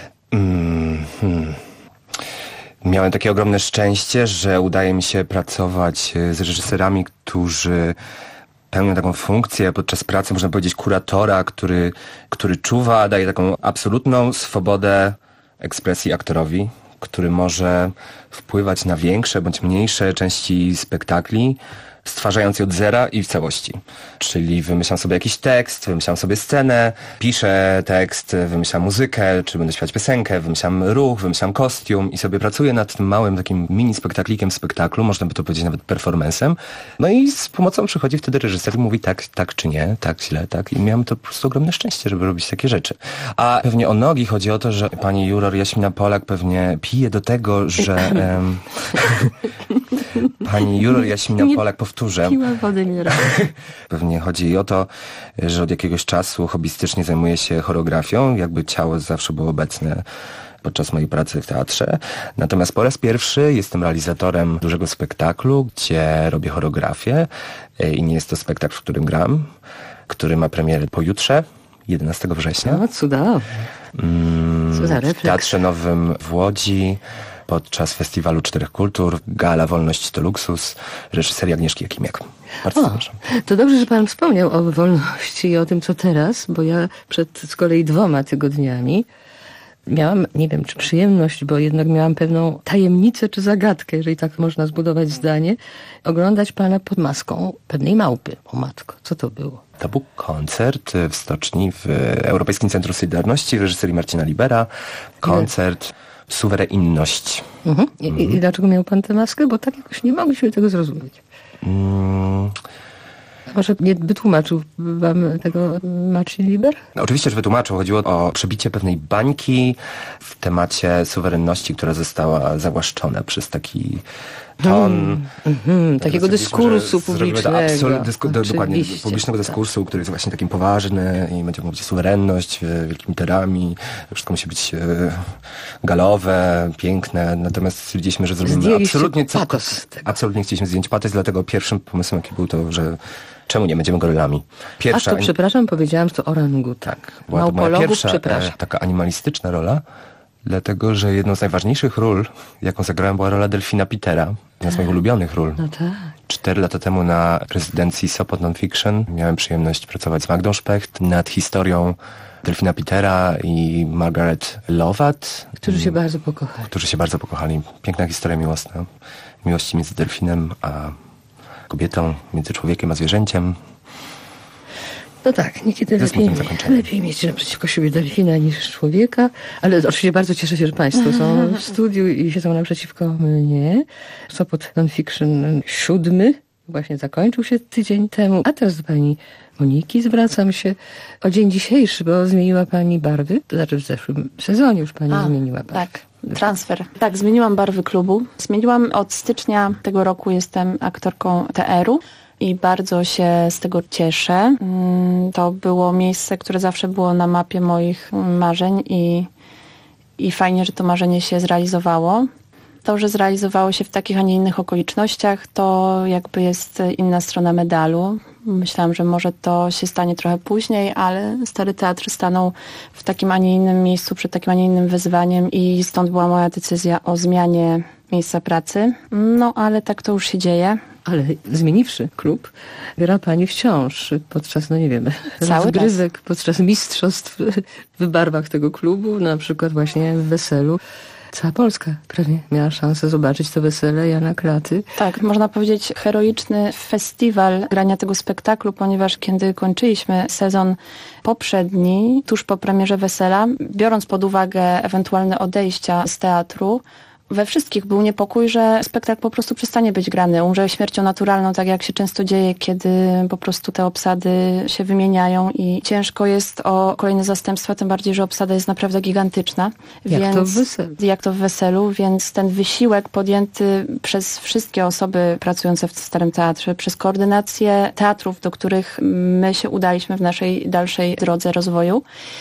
Miałem takie ogromne szczęście, że udaje mi się pracować z reżyserami, którzy pełnią taką funkcję podczas pracy, można powiedzieć, kuratora, który czuwa, daje taką absolutną swobodę ekspresji aktorowi, który może wpływać na większe bądź mniejsze części spektakli, stwarzając je od zera i w całości. Czyli wymyślam sobie jakiś tekst, wymyślam sobie scenę, piszę tekst, wymyślam muzykę, czy będę śpiewać piosenkę, wymyślam ruch, wymyślam kostium i sobie pracuję nad tym małym takim mini spektaklikiem w spektaklu, można by to powiedzieć nawet performancem. No i z pomocą przychodzi wtedy reżyser i mówi tak czy nie, tak, źle, tak. I miałem to po prostu ogromne szczęście, żeby robić takie rzeczy. A pewnie o nogi chodzi o to, że pani juror Jaśmina Polak pewnie pije do tego, że Pani Juror Jaśmina Polak, powtórzę. Piła wody nie robi. Pewnie chodzi jej o to, że od jakiegoś czasu hobbystycznie zajmuję się choreografią. Jakby ciało zawsze było obecne podczas mojej pracy w teatrze. Natomiast po raz pierwszy jestem realizatorem dużego spektaklu, gdzie robię choreografię i nie jest to spektakl, w którym gram, który ma premierę pojutrze, 11 września. No, cudownie. W Teatrze Nowym w Łodzi podczas Festiwalu Czterech Kultur, Gala Wolność to Luksus, reżyseria Agnieszki Jakimiak. Bardzo zapraszam. To dobrze, że pan wspomniał o wolności i o tym, co teraz, bo ja przed z kolei 2 tygodniami miałam, nie wiem, czy przyjemność, bo jednak miałam pewną tajemnicę czy zagadkę, jeżeli tak można zbudować zdanie, oglądać pana pod maską pewnej małpy. O matko, co to było? To był koncert w Stoczni w Europejskim Centrum Solidarności w reżyserii Marcina Libera. Koncert Suwerenność. I dlaczego miał pan tę maskę? Bo tak jakoś nie mogliśmy tego zrozumieć. Może nie wytłumaczył wam tego Marcin Liber? No, oczywiście, że wytłumaczył. Chodziło o przebicie pewnej bańki w temacie suwerenności, która została zawłaszczona przez taki ton takiego dyskursu publicznego. Dokładnie, publicznego dyskursu, który jest właśnie takim poważny i będzie mówić suwerenność wielkimi literami. Wszystko musi być galowe, piękne. Natomiast stwierdziliśmy, że zrobimy absolutnie chcieliśmy zdjąć patos, dlatego pierwszym pomysłem, jaki był to, że czemu nie będziemy gorylami? Pierwsza, to przepraszam, powiedziałam, że to orangutan. Tak, była to moja pierwsza taka animalistyczna rola, dlatego, że jedną z najważniejszych ról, jaką zagrałem, była rola delfina Petera. Jedna z moich ulubionych ról. No tak. 4 lata temu na prezydencji Sopot Nonfiction miałem przyjemność pracować z Magdą Specht nad historią delfina Petera i Margaret Lovatt. Którzy się bardzo pokochali. Piękna historia miłosna. Miłości między delfinem a kobietą, między człowiekiem a zwierzęciem. No tak, niekiedy lepiej mieć naprzeciwko siebie delfina niż człowieka, ale oczywiście bardzo cieszę się, że państwo są w studiu i siedzą naprzeciwko mnie. Sopot Nonfiction 7 właśnie zakończył się tydzień temu, a teraz do pani Moniki zwracam się o dzień dzisiejszy, bo zmieniła pani barwy, to znaczy w zeszłym sezonie już pani zmieniła barwy. Tak. Transfer. Tak, zmieniłam barwy klubu. Zmieniłam od stycznia tego roku, jestem aktorką TR-u i bardzo się z tego cieszę. To było miejsce, które zawsze było na mapie moich marzeń i fajnie, że to marzenie się zrealizowało. To, że zrealizowało się w takich, a nie innych okolicznościach, to jakby jest inna strona medalu. Myślałam, że może to się stanie trochę później, ale Stary Teatr stanął w takim, a nie innym miejscu, przed takim, a nie innym wyzwaniem i stąd była moja decyzja o zmianie miejsca pracy. No, ale tak to już się dzieje. Ale zmieniwszy klub, gra pani wciąż podczas, no nie wiem, rozgrywek, podczas mistrzostw w barwach tego klubu, na przykład właśnie w Weselu. Cała Polska prawie miała szansę zobaczyć to wesele Jana Klaty. Tak, można powiedzieć heroiczny festiwal grania tego spektaklu, ponieważ kiedy kończyliśmy sezon poprzedni, tuż po premierze Wesela, biorąc pod uwagę ewentualne odejścia z teatru, we wszystkich był niepokój, że spektakl po prostu przestanie być grany, umrze śmiercią naturalną, tak jak się często dzieje, kiedy po prostu te obsady się wymieniają i ciężko jest o kolejne zastępstwa, tym bardziej, że obsada jest naprawdę gigantyczna. Jak to w Weselu, więc ten wysiłek podjęty przez wszystkie osoby pracujące w Starym Teatrze, przez koordynację teatrów, do których my się udaliśmy w naszej dalszej drodze rozwoju,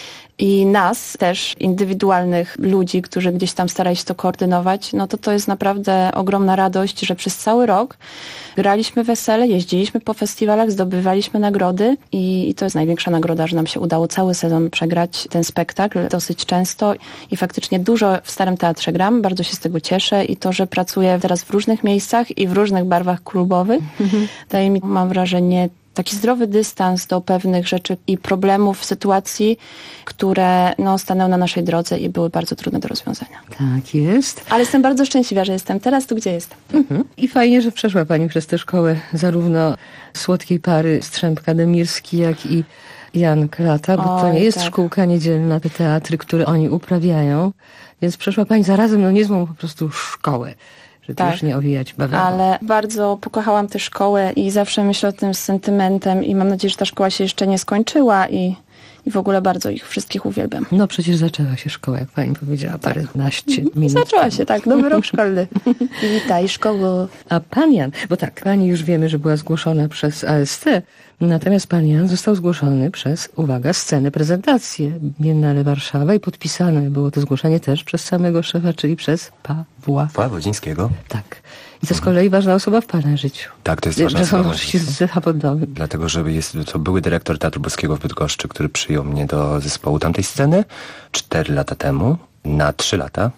i nas też, indywidualnych ludzi, którzy gdzieś tam starali się to koordynować, no to jest naprawdę ogromna radość, że przez cały rok graliśmy wesele, jeździliśmy po festiwalach, zdobywaliśmy nagrody i to jest największa nagroda, że nam się udało cały sezon przegrać ten spektakl dosyć często i faktycznie dużo w Starym Teatrze gram, bardzo się z tego cieszę i to, że pracuję teraz w różnych miejscach i w różnych barwach klubowych, daje mi, mam wrażenie, taki zdrowy dystans do pewnych rzeczy i problemów, sytuacji, które stanęły na naszej drodze i były bardzo trudne do rozwiązania. Tak jest. Ale jestem bardzo szczęśliwa, że jestem teraz tu, gdzie jestem. I fajnie, że przeszła pani przez tę szkołę zarówno słodkiej pary Strzępka-Demirski, jak i Jan Klata, bo to nie jest szkółka niedzielna, te teatry, które oni uprawiają, więc przeszła pani zarazem niezłą po prostu szkołę. Żeby już nie owijać bawełną. Ale bardzo pokochałam tę szkołę i zawsze myślę o tym z sentymentem i mam nadzieję, że ta szkoła się jeszcze nie skończyła i i w ogóle bardzo ich wszystkich uwielbiam. No przecież zaczęła się szkoła, jak pani powiedziała, paręnaście minut. Zaczęła się, tak, nowy rok szkolny. Witaj, szkoło. A pan Jan, bo tak, pani już wiemy, że była zgłoszona przez AST, natomiast pan Jan został zgłoszony przez, uwaga, scenę prezentację Biennale Warszawa i podpisane było to zgłoszenie też przez samego szefa, czyli przez Pawła Wodzińskiego. Tak. I to z kolei ważna osoba w pana życiu. Tak, to jest ważna osoba. osoba. Oczywiście zawodowym. Dlatego, że jest to były dyrektor Teatru Polskiego w Bydgoszczy, który przyjął mnie do zespołu tamtej sceny 4 lata temu, na 3 lata.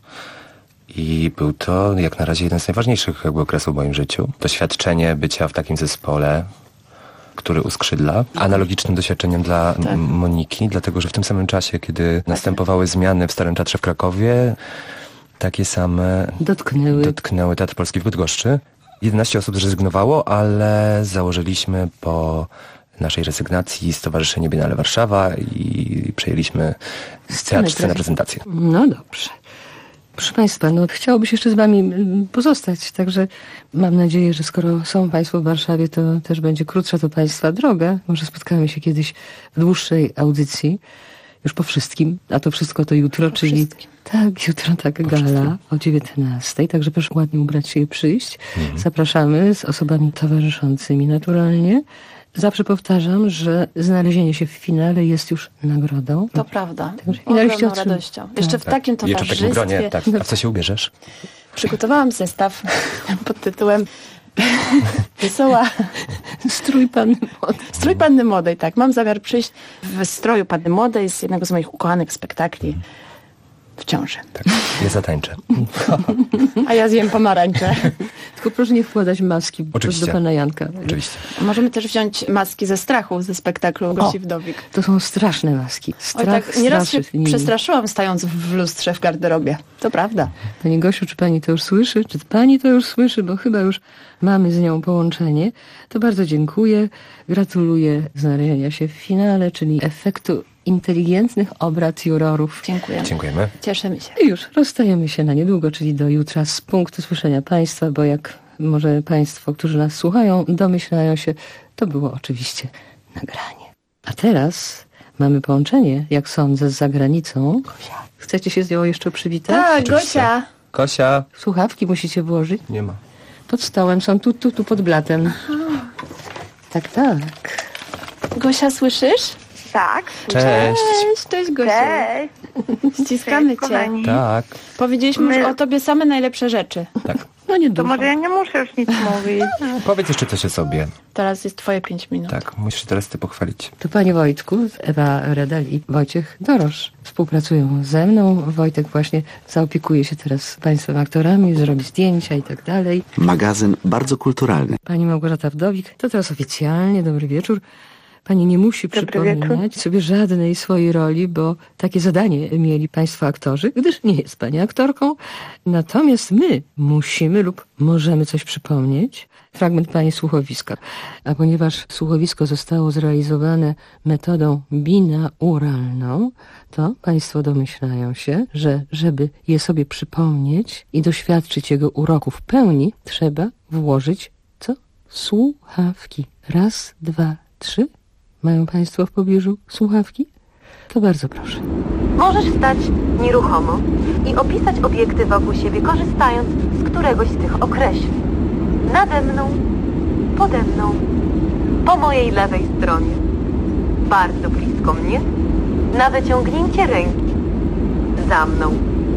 I był to jak na razie jeden z najważniejszych okresów w moim życiu. Doświadczenie bycia w takim zespole, który uskrzydla. Analogicznym doświadczeniem dla Moniki, dlatego, że w tym samym czasie, kiedy następowały zmiany w Starym Teatrze w Krakowie, takie same dotknęły Teatr Polski w Bydgoszczy. 11 osób zrezygnowało, ale założyliśmy po naszej rezygnacji Stowarzyszenie Biennale Warszawa i przejęliśmy scenę prezentację. No dobrze. Proszę Państwa, no chciałoby się jeszcze z Wami pozostać, także mam nadzieję, że skoro są Państwo w Warszawie, to też będzie krótsza do Państwa droga. Może spotkamy się kiedyś w dłuższej audycji, już po wszystkim, a to wszystko to jutro, czyli tak, jutro gala o 19:00, także proszę ładnie ubrać się i przyjść. Zapraszamy z osobami towarzyszącymi naturalnie. Zawsze powtarzam, że znalezienie się w finale jest już nagrodą. To prawda. Ogromną radością. Jeszcze w takim towarzystwie. Jeszcze w takim gronie, tak. A w co się ubierzesz? Przygotowałam zestaw pod tytułem Wesoła Strój Panny Młodej. Strój Panny Młodej, tak. Mam zamiar przyjść w stroju Panny Młodej z jednego z moich ukochanych spektakli w ciąży. Tak, ja zatańczę. A ja zjem pomarańcze. Tylko proszę nie wkładać maski do pana Janka. Oczywiście. Możemy też wziąć maski ze strachu ze spektaklu Gosi Wdowik. To są straszne maski. Nieraz się przestraszyłam stając w lustrze w garderobie. To prawda. Pani Gosiu, czy pani to już słyszy? Czy pani to już słyszy? Bo chyba już mamy z nią połączenie. To bardzo dziękuję. Gratuluję znalezienia się w finale, czyli efektu inteligentnych obrad jurorów. Dziękuję. Dziękujemy. Cieszymy się. I już rozstajemy się na niedługo, czyli do jutra z punktu słyszenia Państwa, bo jak może Państwo, którzy nas słuchają, domyślają się, to było oczywiście nagranie. A teraz mamy połączenie, jak sądzę, z zagranicą. Gosia. Chcecie się z nią jeszcze przywitać? Tak, Gosia. Gosia. Słuchawki musicie włożyć? Nie ma. Pod stołem są tu pod blatem. Tak. Gosia, słyszysz? Tak. Cześć. Cześć Gosiu. Cześć. Ściskamy Cześć, cię. kochani. Tak. Powiedzieliśmy już o tobie same najlepsze rzeczy. Tak. No nie To dużo. może ja nie muszę już nic mówić. Powiedz jeszcze coś o sobie. Teraz jest twoje 5 minut. Tak, musisz teraz ty pochwalić. To panie Wojtku, Ewa Redel i Wojciech Dorosz współpracują ze mną. Wojtek właśnie zaopiekuje się teraz państwem aktorami, zrobi zdjęcia i tak dalej. Magazyn bardzo kulturalny. Pani Małgorzata Wdowik, to teraz oficjalnie, dobry wieczór. Pani nie musi przypominać sobie żadnej swojej roli, bo takie zadanie mieli państwo aktorzy, gdyż nie jest pani aktorką. Natomiast my musimy lub możemy coś przypomnieć. Fragment pani słuchowiska. A ponieważ słuchowisko zostało zrealizowane metodą binauralną, to państwo domyślają się, że żeby je sobie przypomnieć i doświadczyć jego uroku w pełni, trzeba włożyć co? Słuchawki. 1, 2, 3. Mają państwo w pobliżu słuchawki? To bardzo proszę. Możesz stać nieruchomo i opisać obiekty wokół siebie, korzystając z któregoś z tych określeń. Nade mną, pode mną, po mojej lewej stronie, bardzo blisko mnie, na wyciągnięcie ręki, za mną.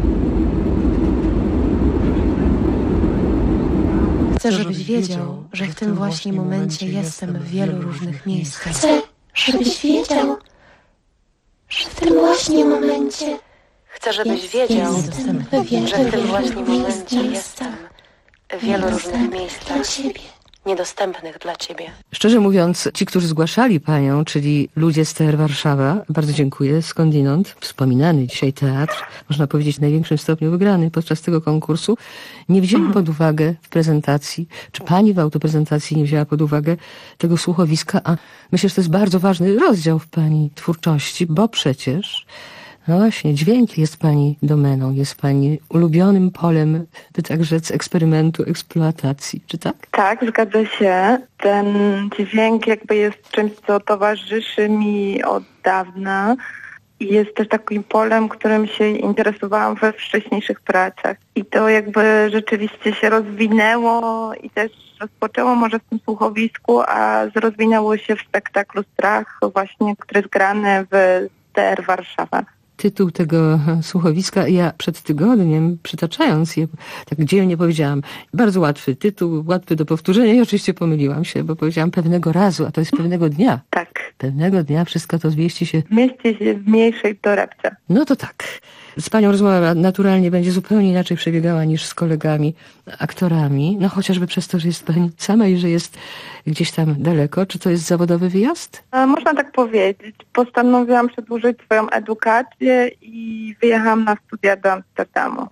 Chcę, żebyś wiedział, że w tym właśnie momencie jestem w wielu różnych miejscach. Chcę, żebyś wiedział, że w tym właśnie momencie Chcę, żebyś wiedział, że w tym właśnie momencie jestem w wielu różnych miejscach niedostępnych dla ciebie. Szczerze mówiąc, ci, którzy zgłaszali panią, czyli ludzie z TR Warszawa, bardzo dziękuję, skądinąd, wspominany dzisiaj teatr, można powiedzieć w największym stopniu wygrany podczas tego konkursu, nie wzięli pod uwagę w prezentacji, czy pani w autoprezentacji nie wzięła pod uwagę tego słuchowiska, a myślę, że to jest bardzo ważny rozdział w pani twórczości, bo przecież No właśnie, dźwięk jest pani domeną, jest pani ulubionym polem, by tak rzec, eksperymentu, eksploatacji, czy tak? Tak, zgadza się. Ten dźwięk jakby jest czymś, co towarzyszy mi od dawna i jest też takim polem, którym się interesowałam we wcześniejszych pracach. I to jakby rzeczywiście się rozwinęło i też rozpoczęło może w tym słuchowisku, a rozwinęło się w spektaklu Strach właśnie, który jest grany w TR Warszawa. Tytuł tego słuchowiska, ja przed tygodniem, przytaczając je, tak dzielnie powiedziałam, bardzo łatwy tytuł, łatwy do powtórzenia i oczywiście pomyliłam się, bo powiedziałam pewnego razu, a to jest pewnego dnia. Tak. Pewnego dnia wszystko to zmieści się w mniejszej torebce. No to tak. Z panią rozmowa naturalnie będzie zupełnie inaczej przebiegała niż z kolegami aktorami, no chociażby przez to, że jest pani sama i że jest gdzieś tam daleko. Czy to jest zawodowy wyjazd? Można tak powiedzieć. Postanowiłam przedłużyć swoją edukację i wyjechałam na studia do Amsterdamu.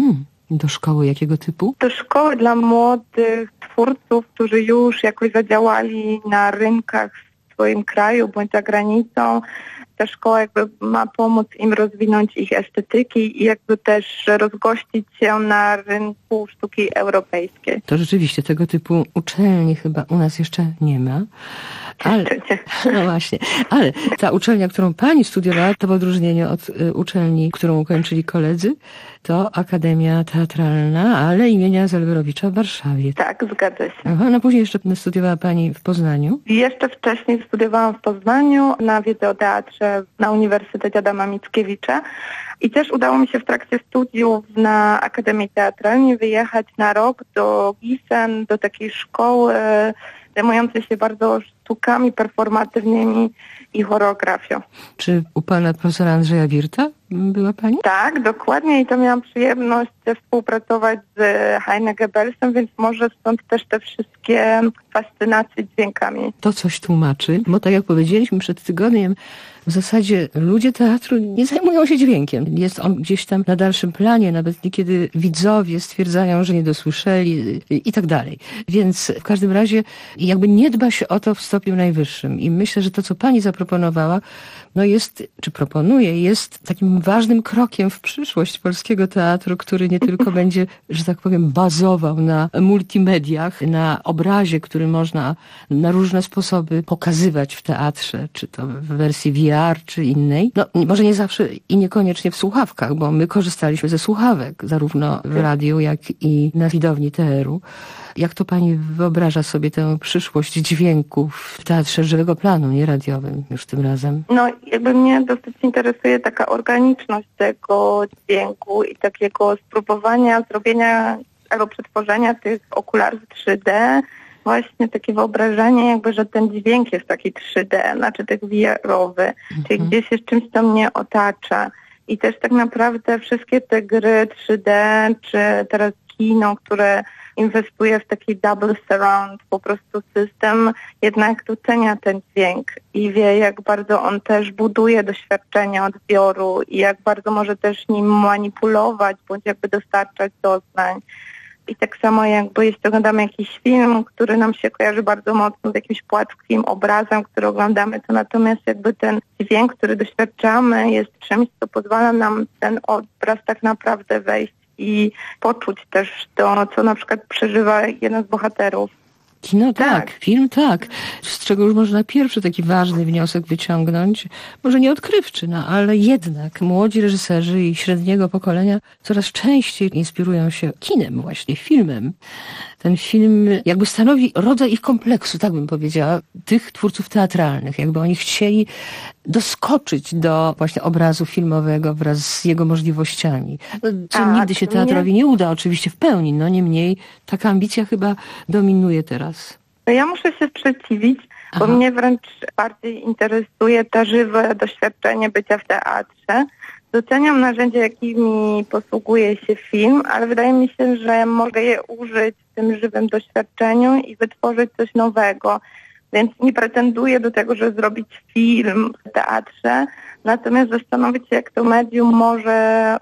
Do szkoły jakiego typu? Do szkoły dla młodych twórców, którzy już jakoś zadziałali na rynkach w swoim kraju bądź za granicą. Ta szkoła jakby ma pomóc im rozwinąć ich estetyki i jakby też rozgościć się na rynku sztuki europejskiej. To rzeczywiście tego typu uczelni chyba u nas jeszcze nie ma. Ale, no właśnie, ale ta uczelnia, którą pani studiowała, to w odróżnieniu od uczelni, którą ukończyli koledzy, to Akademia Teatralna, ale imienia Zelwerowicza w Warszawie. Tak, zgadza się. Aha, no później jeszcze studiowała pani w Poznaniu. Jeszcze wcześniej studiowałam w Poznaniu na wiedzę o teatrze na Uniwersytecie Adama Mickiewicza i też udało mi się w trakcie studiów na Akademii Teatralnej wyjechać na rok do Gießen, do takiej szkoły zajmującej się bardzo sztukami performatywnymi i choreografią. Czy u pana profesora Andrzeja Wirta była pani? Tak, dokładnie i to miałam przyjemność współpracować z Heine Goebbelsem, więc może stąd też te wszystkie fascynacje dźwiękami. To coś tłumaczy, bo tak jak powiedzieliśmy przed tygodniem, w zasadzie ludzie teatru nie zajmują się dźwiękiem. Jest on gdzieś tam na dalszym planie, nawet niekiedy widzowie stwierdzają, że nie dosłyszeli i tak dalej. Więc w każdym razie jakby nie dba się o to w stopniu najwyższym. I myślę, że to, co pani zaproponowała, no jest, czy proponuje, jest takim ważnym krokiem w przyszłość polskiego teatru, który nie tylko będzie, że tak powiem, bazował na multimediach, na obrazie, który można na różne sposoby pokazywać w teatrze, czy to w wersji VR, czy innej. No, może nie zawsze i niekoniecznie w słuchawkach, bo my korzystaliśmy ze słuchawek, zarówno w radiu, jak i na widowni TR-u. Jak to pani wyobraża sobie tę przyszłość dźwięku w teatrze żywego planu, nie radiowym już tym razem? No jakby mnie dosyć interesuje taka organiczność tego dźwięku i takiego spróbowania zrobienia albo przetworzenia tych okularów 3D. Właśnie takie wyobrażenie jakby, że ten dźwięk jest taki 3D, znaczy tak VR-owy, czyli gdzieś jest czymś, co mnie otacza. I też tak naprawdę wszystkie te gry 3D, czy teraz kino, które inwestuje w taki double surround, po prostu system, jednak docenia ten dźwięk i wie, jak bardzo on też buduje doświadczenie odbioru i jak bardzo może też nim manipulować, bądź jakby dostarczać doznań. I tak samo jakby jeśli oglądamy jakiś film, który nam się kojarzy bardzo mocno z jakimś płaskim obrazem, który oglądamy, to natomiast jakby ten dźwięk, który doświadczamy, jest czymś, co pozwala nam ten obraz tak naprawdę wejść i poczuć też to, co na przykład przeżywa jeden z bohaterów. Kino tak, film tak. Z czego już można pierwszy taki ważny wniosek wyciągnąć, może nie odkrywczy, no ale jednak młodzi reżyserzy i średniego pokolenia coraz częściej inspirują się kinem właśnie, filmem. Ten film jakby stanowi rodzaj ich kompleksu, tak bym powiedziała, tych twórców teatralnych. Jakby oni chcieli doskoczyć do właśnie obrazu filmowego wraz z jego możliwościami. Co nigdy się teatrowi nie uda oczywiście w pełni, no niemniej taka ambicja chyba dominuje teraz. Ja muszę się sprzeciwić, bo mnie wręcz bardziej interesuje to żywe doświadczenie bycia w teatrze. Doceniam narzędzia, jakimi posługuje się film, ale wydaje mi się, że mogę je użyć w tym żywym doświadczeniu i wytworzyć coś nowego. Więc nie pretenduję do tego, żeby zrobić film w teatrze, natomiast zastanowić się, jak to medium może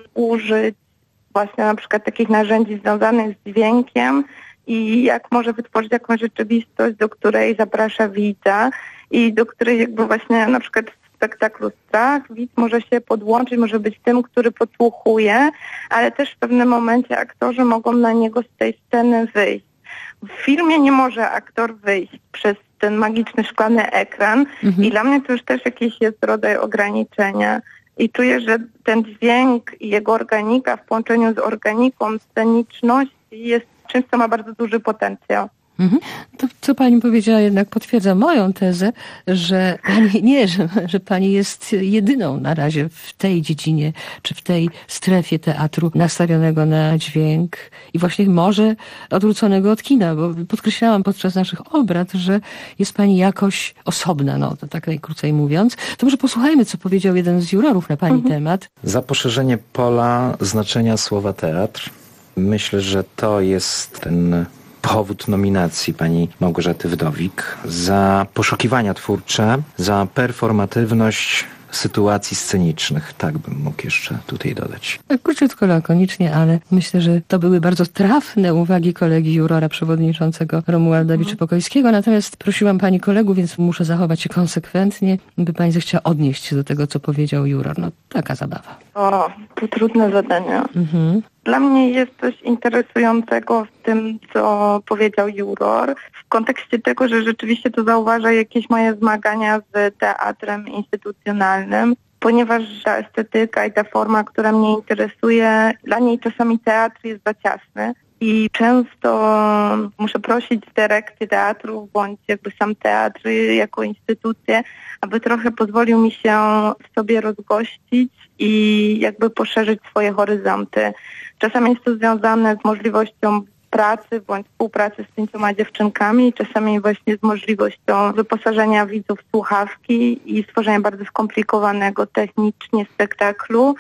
użyć właśnie na przykład takich narzędzi związanych z dźwiękiem i jak może wytworzyć jakąś rzeczywistość, do której zaprasza widza i do której jakby właśnie na przykład spektaklu strach, widz może się podłączyć, może być tym, który podsłuchuje, ale też w pewnym momencie aktorzy mogą na niego z tej sceny wyjść. W filmie nie może aktor wyjść przez ten magiczny szklany ekran i dla mnie to już też jakiś jest rodzaj ograniczenia. I czuję, że ten dźwięk i jego organika w połączeniu z organiką sceniczności jest czymś, co ma bardzo duży potencjał. To, co pani powiedziała, jednak potwierdza moją tezę, że pani że pani jest jedyną na razie w tej dziedzinie, czy w tej strefie teatru nastawionego na dźwięk i właśnie może odwróconego od kina, bo podkreślałam podczas naszych obrad, że jest pani jakoś osobna, no to tak najkrócej mówiąc. To może posłuchajmy, co powiedział jeden z jurorów na pani temat. Za poszerzenie pola znaczenia słowa teatr, myślę, że to jest ten powód nominacji pani Małgorzaty Wdowik, za poszukiwania twórcze, za performatywność sytuacji scenicznych. Tak bym mógł jeszcze tutaj dodać. Króciutko, lakonicznie, ale myślę, że to były bardzo trafne uwagi kolegi jurora przewodniczącego Romualda Wiczy-Pokojskiego. Natomiast prosiłam pani kolegów, więc muszę zachować się konsekwentnie, by pani zechciała odnieść się do tego, co powiedział juror. No, taka zabawa. O, to trudne zadanie. Dla mnie jest coś interesującego w tym, co powiedział juror, w kontekście tego, że rzeczywiście to zauważa jakieś moje zmagania z teatrem instytucjonalnym, ponieważ ta estetyka i ta forma, która mnie interesuje, dla niej czasami teatr jest za ciasny. I często muszę prosić dyrekcję teatru, bądź jakby sam teatr jako instytucję, aby trochę pozwolił mi się w sobie rozgościć i jakby poszerzyć swoje horyzonty. Czasami jest to związane z możliwością pracy bądź współpracy z 5 dziewczynkami, czasami właśnie z możliwością wyposażenia widzów w słuchawki i stworzenia bardzo skomplikowanego technicznie spektaklu.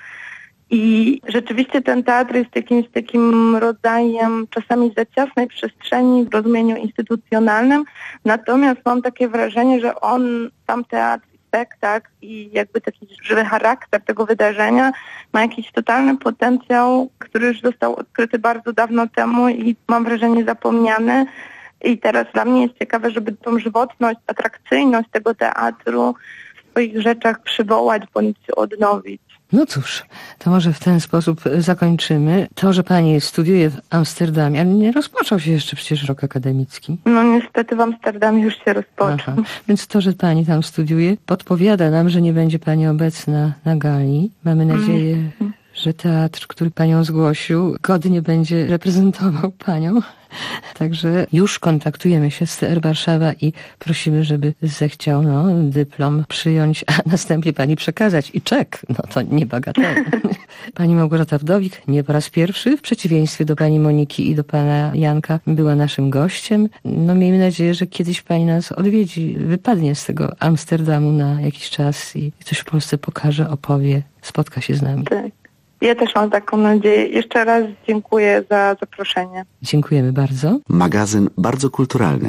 I rzeczywiście ten teatr jest jakimś takim rodzajem czasami za ciasnej przestrzeni w rozumieniu instytucjonalnym, natomiast mam takie wrażenie, że sam teatr, spektakl i jakby taki żywy charakter tego wydarzenia ma jakiś totalny potencjał, który już został odkryty bardzo dawno temu i mam wrażenie zapomniany. I teraz dla mnie jest ciekawe, żeby tą żywotność, atrakcyjność tego teatru w swoich rzeczach przywołać bądź odnowić. No cóż, to może w ten sposób zakończymy. To, że pani studiuje w Amsterdamie, ale nie rozpoczął się jeszcze przecież rok akademicki. No niestety w Amsterdamie już się rozpoczął. Więc to, że pani tam studiuje, podpowiada nam, że nie będzie pani obecna na gali. Mamy nadzieję, że teatr, który panią zgłosił, godnie będzie reprezentował panią. Także już kontaktujemy się z TR Warszawa i prosimy, żeby zechciał dyplom przyjąć, a następnie pani przekazać i czek. No to nie bagatelne. Pani Małgorzata Wdowik nie po raz pierwszy, w przeciwieństwie do pani Moniki i do pana Janka, była naszym gościem. No miejmy nadzieję, że kiedyś pani nas odwiedzi, wypadnie z tego Amsterdamu na jakiś czas i coś w Polsce pokaże, opowie, spotka się z nami. Tak. Ja też mam taką nadzieję. Jeszcze raz dziękuję za zaproszenie. Dziękujemy bardzo. Magazyn bardzo kulturalny.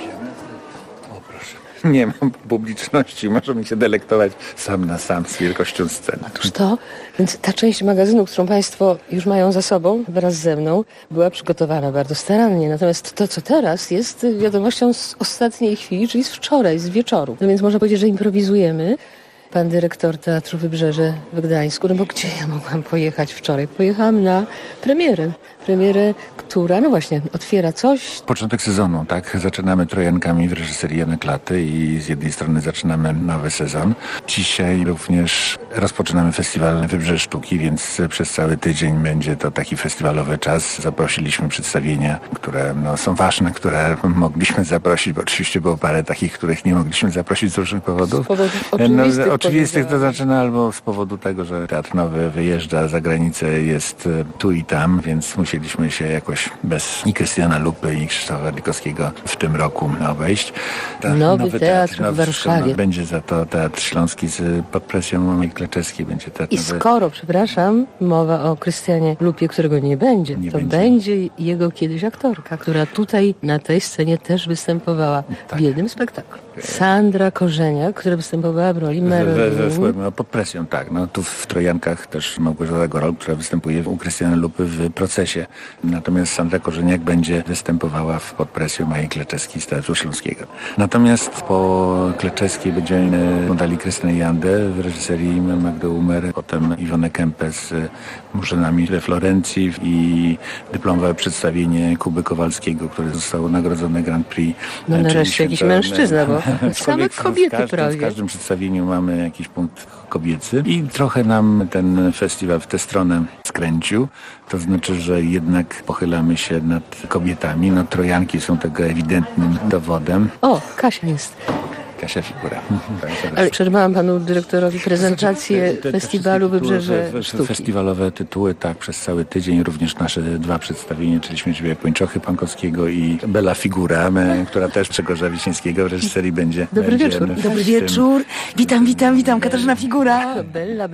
Nie mam publiczności, możemy się delektować sam na sam z wielkością sceny. Otóż to, więc ta część magazynu, którą państwo już mają za sobą wraz ze mną, była przygotowana bardzo starannie. Natomiast to, co teraz, jest wiadomością z ostatniej chwili, czyli z wczoraj, z wieczoru. No więc można powiedzieć, że improwizujemy. Pan dyrektor Teatru Wybrzeże w Gdańsku, no bo gdzie ja mogłam pojechać wczoraj? Pojechałam na premierę, która, no właśnie, otwiera coś. Początek sezonu, tak? Zaczynamy Trojankami w reżyserii Jana Klaty i z jednej strony zaczynamy nowy sezon. Dzisiaj również rozpoczynamy festiwal Wybrzeże Sztuki, więc przez cały tydzień będzie to taki festiwalowy czas. Zaprosiliśmy przedstawienia, które są ważne, które mogliśmy zaprosić, bo oczywiście było parę takich, których nie mogliśmy zaprosić z różnych powodów. Z powodów oczywistych. To zaczyna albo z powodu tego, że Teatr Nowy wyjeżdża za granicę, jest tu i tam, więc musieliśmy się jakoś bez i Krystiana Lupy i Krzysztofa Dykowskiego w tym roku obejść. Nowy teatr w Warszawie. Będzie za to Teatr Śląski pod presją Moniki Kleczewskiej. Będzie teatr nowy. Skoro, mowa o Krystianie Lupie, którego nie będzie, będzie jego kiedyś aktorka, która tutaj na tej scenie też występowała w jednym spektaklu. Sandra Korzeniak, która występowała w roli Merlin. Pod presją, tak. No, tu w Trojankach też Małgorzata Gorol, która występuje u Krystiana Lupy w Procesie. Warszawie. Natomiast Sandra Korzeniak będzie występowała pod presją Maji Kleczewskiej z Teatru Śląskiego. Natomiast po Kleczewskiej będziemy oglądali Krystynę Jandę w reżyserii Magdy Umer, potem Iwonę Kępę z Murzynami we Florencji i dyplomowe przedstawienie Kuby Kowalskiego, które zostało nagrodzone Grand Prix. No nareszcie jakiś mężczyzna, bo same kobiety prawie. W każdym przedstawieniu mamy jakiś punkt kobiecy i trochę nam ten festiwal w tę stronę skręcił. To znaczy, że jednak pochylamy się nad kobietami. No Trojanki są tego ewidentnym dowodem. O, Kasia jest. Kasia Figura. Ale przerwałam panu dyrektorowi prezentację festiwalu Wybrzeże Sztuki. Festiwalowe tytuły, tak, przez cały tydzień. Również nasze 2 przedstawienia, czyli Śmierć Pończochy Pankowskiego i Bela Figura, która też Grzegorza Wiśniewskiego w reżyserii będzie. Dobry wieczór. Dobry wieczór. Witam. Katarzyna Figura. Bella.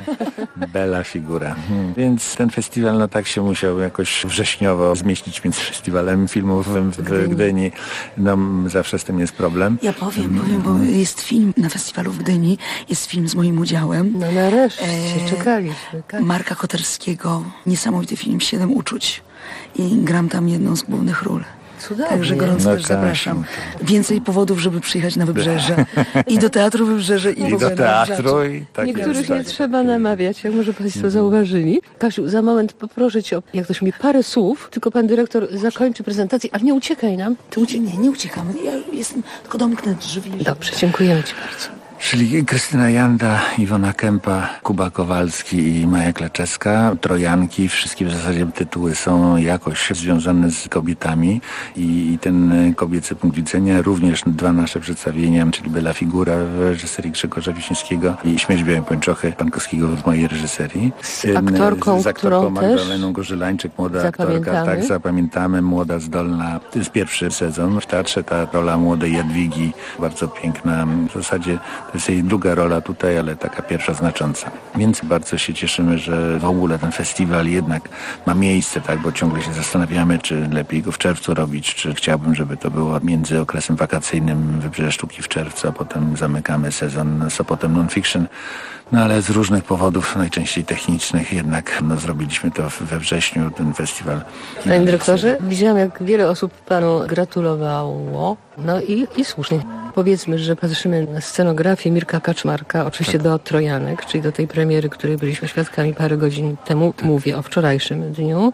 Bela Figura. Więc ten festiwal, no tak się musiał jakoś wrześniowo zmieścić między festiwalem filmowym w Gdyni. No zawsze z tym jest problem. Ja powiem, bo jest film na festiwalu w Gdyni, jest film z moim udziałem. No nareszcie, czekaliśmy. Marka Koterskiego, niesamowity film, 7 uczuć. I gram tam jedną z głównych ról. Cudownie. Także gorąco też zapraszam. Więcej powodów, żeby przyjechać na Wybrzeże. I do Teatru Wybrzeże, i do teatru. I tak niektórych nie trzeba namawiać, jak może państwo zauważyli. Kasiu, za moment poproszę cię o, jak ktoś mi parę słów, tylko pan dyrektor zakończy prezentację, ale nie uciekaj nam. Nie uciekamy. Ja jestem, tylko domknę drzwi. Dobrze, dziękujemy ci bardzo. Czyli Krystyna Janda, Iwona Kępa, Kuba Kowalski i Maja Kleczewska. Trojanki, wszystkie w zasadzie tytuły są jakoś związane z kobietami i ten kobiecy punkt widzenia. Również 2 nasze przedstawienia, czyli Bela Figura w reżyserii Grzegorza Wiśniewskiego i Śmierć Pańczochy Pankowskiego w mojej reżyserii. Z aktorką Magdaleną Gorzylańczyk, młoda aktorka. Tak, zapamiętamy. Młoda, zdolna. To jest pierwszy sezon w teatrze. Ta rola młodej Jadwigi, bardzo piękna. W zasadzie to jest jej druga rola tutaj, ale taka pierwsza znacząca. Więc bardzo się cieszymy, że w ogóle ten festiwal jednak ma miejsce, tak, bo ciągle się zastanawiamy, czy lepiej go w czerwcu robić, czy chciałbym, żeby to było między okresem wakacyjnym Wybrzeże Sztuki w czerwcu, a potem zamykamy sezon Sopotem Non-Fiction. No ale z różnych powodów, najczęściej technicznych, jednak zrobiliśmy to we wrześniu, ten festiwal. Panie dyrektorze, widziałam, jak wiele osób panu gratulowało, no i słusznie. Powiedzmy, że patrzymy na scenografię Mirka Kaczmarka, oczywiście do Trojanek, czyli do tej premiery, której byliśmy świadkami parę godzin temu. Mówię o wczorajszym dniu.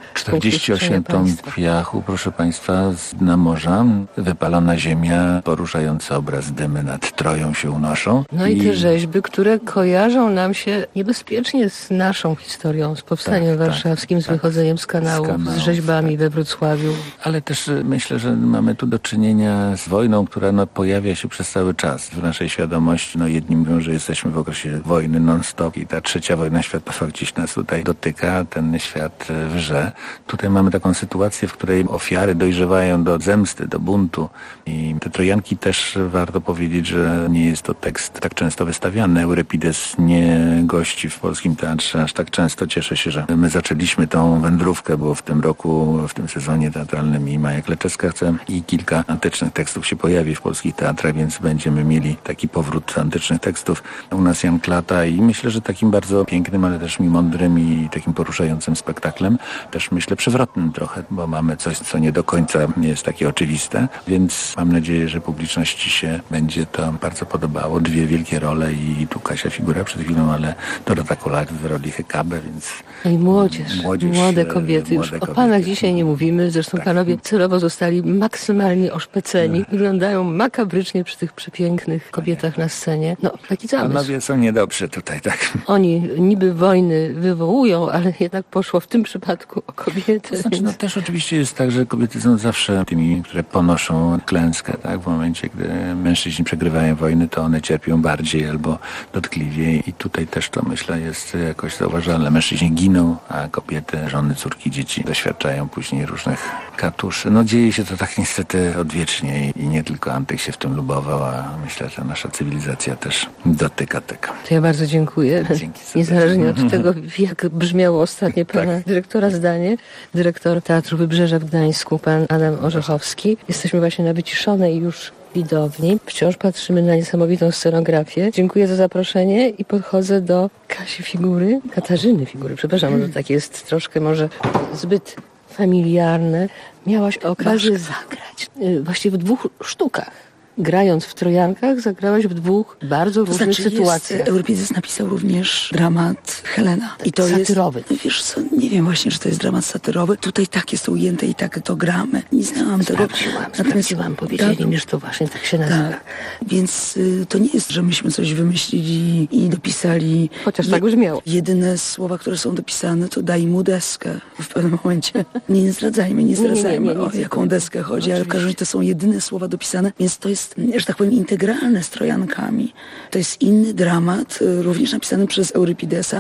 48 ton piachu, proszę państwa, z dna morza, wypalona ziemia, poruszający obraz, dymy nad Troją się unoszą. No i te rzeźby, które kojarzą nam się niebezpiecznie z naszą historią, z powstaniem warszawskim, z wychodzeniem z kanałów, z rzeźbami we Wrocławiu. Ale też myślę, że mamy tu do czynienia z wojną, która pojawia się przez cały czas w naszej świadomości. Jedni mówią, że jesteśmy w okresie wojny non-stop i ta 3. wojna światowa gdzieś nas tutaj dotyka, ten świat wrze. Tutaj mamy taką sytuację, w której ofiary dojrzewają do zemsty, do buntu i te Trojanki też warto powiedzieć, że nie jest to tekst tak często wystawiany. Eurypides nie gości w polskim teatrze aż tak często. Cieszę się, że my zaczęliśmy tą wędrówkę, bo w tym roku, w tym sezonie teatralnym i Maja Kleczewska chce i kilka antycznych tekstów się pojawi w polskich teatrach, więc będziemy mieli taki powrót antycznych tekstów. U nas Jan Klata i myślę, że takim bardzo pięknym, ale też mądrym i takim poruszającym spektaklem. Też myślę przewrotnym trochę, bo mamy coś, co nie do końca nie jest takie oczywiste, więc mam nadzieję, że publiczności się będzie to bardzo podobało. 2 wielkie role i tu Kasia Figura przed chwilą, ale Dorota Kolar w roli Hekabe, więc... No i młode kobiety. Już o panach dzisiaj nie mówimy, zresztą panowie celowo zostali maksymalnie oszpeceni. Wyglądają makabrycznie przy tych przepięknych kobietach na scenie. No, taki zamysł. Panowie są niedobrze tutaj, tak. Oni niby wojny wywołują, ale jednak poszło w tym przypadku o kobiety. To znaczy, też oczywiście jest tak, że kobiety są zawsze tymi, które ponoszą klęskę, tak? W momencie, gdy mężczyźni przegrywają wojny, to one cierpią bardziej albo dotkliwiej i tutaj też to, myślę, jest jakoś zauważalne. Mężczyźni giną, a kobiety, żony, córki, dzieci doświadczają później różnych katuszy. Dzieje się to tak niestety odwiecznie i nie tylko Antyk się w tym lubował, a myślę, że nasza cywilizacja też dotyka tego. To ja bardzo dziękuję. Niezależnie od tego, jak brzmiało ostatnie pana dyrektora zdanie. Dyrektor Teatru Wybrzeża w Gdańsku, pan Adam Orzechowski. Jesteśmy właśnie na wyciszonej już widowni. Wciąż patrzymy na niesamowitą scenografię. Dziękuję za zaproszenie i podchodzę do Kasi Figury, Katarzyny Figury. Przepraszam, to tak jest troszkę może zbyt familiarne. Miałaś okazję zagrać właściwie w 2 sztukach. Grając w Trojankach, zagrałaś w 2 bardzo różnych sytuacjach. Euripides napisał również dramat Helena. I to satyrowy. Jest, wiesz co, nie wiem właśnie, czy to jest dramat satyrowy. Tutaj tak jest to ujęte i tak to gramy. Nie znałam tego. Sprawdziłam, powiedzieli mi, że to właśnie tak się nazywa. Tak. Więc to nie jest, że myśmy coś wymyślili i dopisali. Chociaż tak brzmiało. Jedyne słowa, które są dopisane, to daj mu deskę w pewnym momencie. Nie zdradzajmy, o jaką deskę chodzi, ale w każdym razie to są jedyne słowa dopisane, więc to jest, że tak powiem, integralne z Trojankami. To jest inny dramat, również napisany przez Euripidesa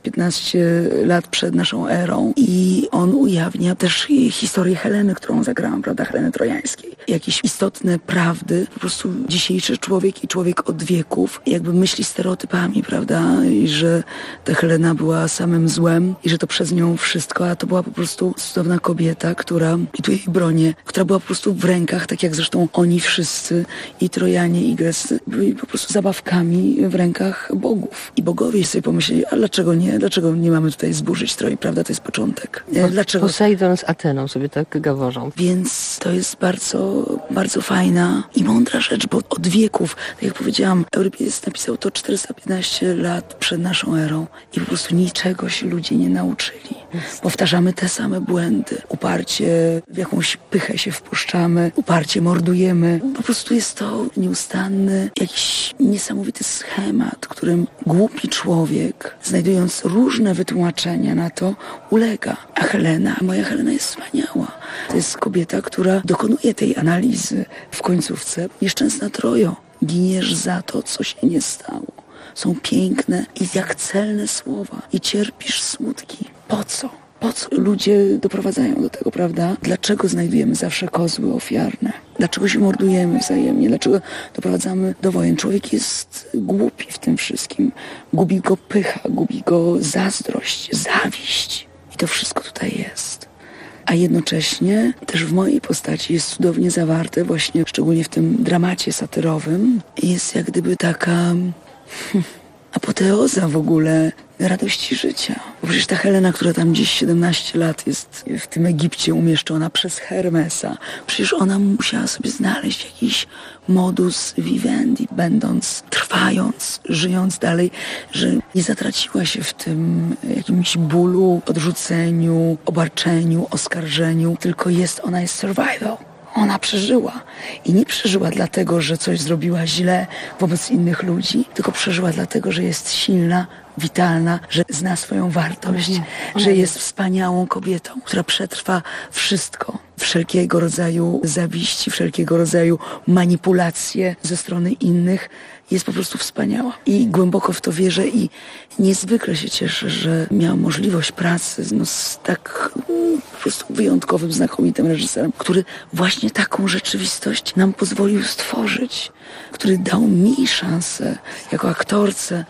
415 lat przed naszą erą i on ujawnia też historię Heleny, którą zagrałam, prawda, Heleny Trojańskiej. Jakieś istotne prawdy, po prostu dzisiejszy człowiek i człowiek od wieków jakby myśli stereotypami, prawda, i że ta Helena była samym złem i że to przez nią wszystko, a to była po prostu cudowna kobieta, która, i tu jej bronię, która była po prostu w rękach, tak jak zresztą oni wszyscy, i Trojanie, i Greccy, byli po prostu zabawkami w rękach bogów. I bogowie sobie pomyśleli, a dlaczego nie? Dlaczego nie mamy tutaj zburzyć Troi, prawda? To jest początek. Dlaczego? Posejdon z Ateną sobie tak gaworzą. Więc to jest bardzo, bardzo fajna i mądra rzecz, bo od wieków, tak jak powiedziałam, Euripides napisał to 415 lat przed naszą erą i po prostu niczego się ludzie nie nauczyli. Powtarzamy te same błędy. Uparcie w jakąś pychę się wpuszczamy, uparcie mordujemy. Po prostu jest to nieustanny, jakiś niesamowity schemat, którym głupi człowiek, znajdując różne wytłumaczenia na to, ulega. A Helena, moja Helena jest wspaniała. To jest kobieta, która dokonuje tej analizy w końcówce. Nieszczęsna Trojo, giniesz za to, co się nie stało. Są piękne i jak celne słowa i cierpisz smutki. Po co? Po co ludzie doprowadzają do tego, prawda? Dlaczego znajdujemy zawsze kozły ofiarne? Dlaczego się mordujemy wzajemnie? Dlaczego doprowadzamy do wojen? Człowiek jest głupi w tym wszystkim. Gubi go pycha, gubi go zazdrość, zawiść. I to wszystko tutaj jest. A jednocześnie też w mojej postaci jest cudownie zawarte, właśnie szczególnie w tym dramacie satyrowym, jest jak gdyby taka apoteoza w ogóle radości życia. Bo przecież ta Helena, która tam gdzieś 17 lat jest w tym Egipcie umieszczona przez Hermesa, przecież ona musiała sobie znaleźć jakiś modus vivendi, będąc, trwając, żyjąc dalej, że nie zatraciła się w tym jakimś bólu, odrzuceniu, obarczeniu, oskarżeniu, tylko ona jest survival. Ona przeżyła. I nie przeżyła dlatego, że coś zrobiła źle wobec innych ludzi, tylko przeżyła dlatego, że jest silna, witalna, że zna swoją wartość, że jest wspaniałą kobietą, która przetrwa wszystko. Wszelkiego rodzaju zawiści, wszelkiego rodzaju manipulacje ze strony innych. Jest po prostu wspaniała. I głęboko w to wierzę i niezwykle się cieszę, że miałam możliwość pracy z tak po prostu wyjątkowym, znakomitym reżyserem, który właśnie taką rzeczywistość nam pozwolił stworzyć, który dał mi szansę jako aktorce,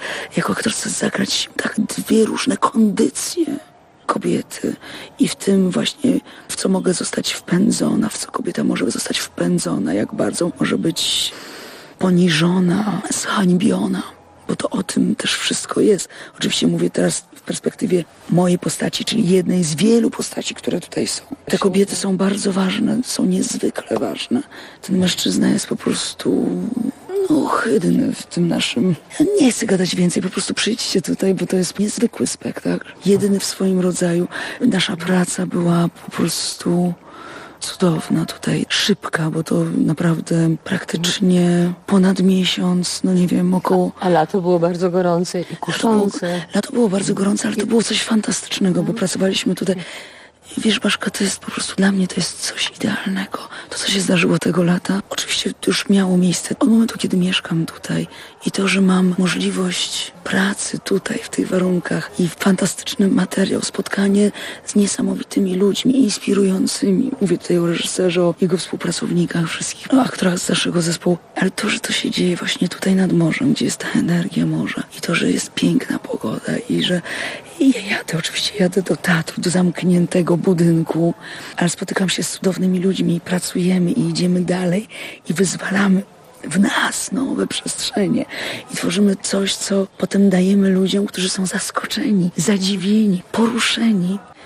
zagrać tak 2 różne kondycje kobiety i w tym właśnie, w co mogę zostać wpędzona, w co kobieta może zostać wpędzona, jak bardzo może być poniżona, zhańbiona, bo to o tym też wszystko jest. Oczywiście mówię teraz w perspektywie mojej postaci, czyli jednej z wielu postaci, które tutaj są. Te kobiety są bardzo ważne, są niezwykle ważne. Ten mężczyzna jest po prostu ohydny w tym naszym... Ja nie chcę gadać więcej, po prostu przyjdźcie tutaj, bo to jest niezwykły spektakl. Jedyny w swoim rodzaju. Nasza praca była po prostu cudowna tutaj, szybka, bo to naprawdę praktycznie ponad miesiąc, no nie wiem, około... A lato było bardzo gorące i kuszące. Lato było bardzo gorące, ale to było coś fantastycznego, bo pracowaliśmy tutaj... Wiesz, Baszka, to jest po prostu dla mnie to jest coś idealnego. To, co się zdarzyło tego lata, oczywiście już miało miejsce od momentu, kiedy mieszkam tutaj i to, że mam możliwość pracy tutaj, w tych warunkach i fantastyczny materiał, spotkanie z niesamowitymi ludźmi, inspirującymi. Mówię tutaj o reżyserze, o jego współpracownikach, wszystkich, o aktorach z naszego zespołu, ale to, że to się dzieje właśnie tutaj nad morzem, gdzie jest ta energia morza i to, że jest piękna pogoda i że ja jadę do teatru, do zamkniętego budynku, ale spotykam się z cudownymi ludźmi i pracujemy i idziemy dalej i wyzwalamy w nas nowe przestrzenie i tworzymy coś, co potem dajemy ludziom, którzy są zaskoczeni, zadziwieni, poruszeni.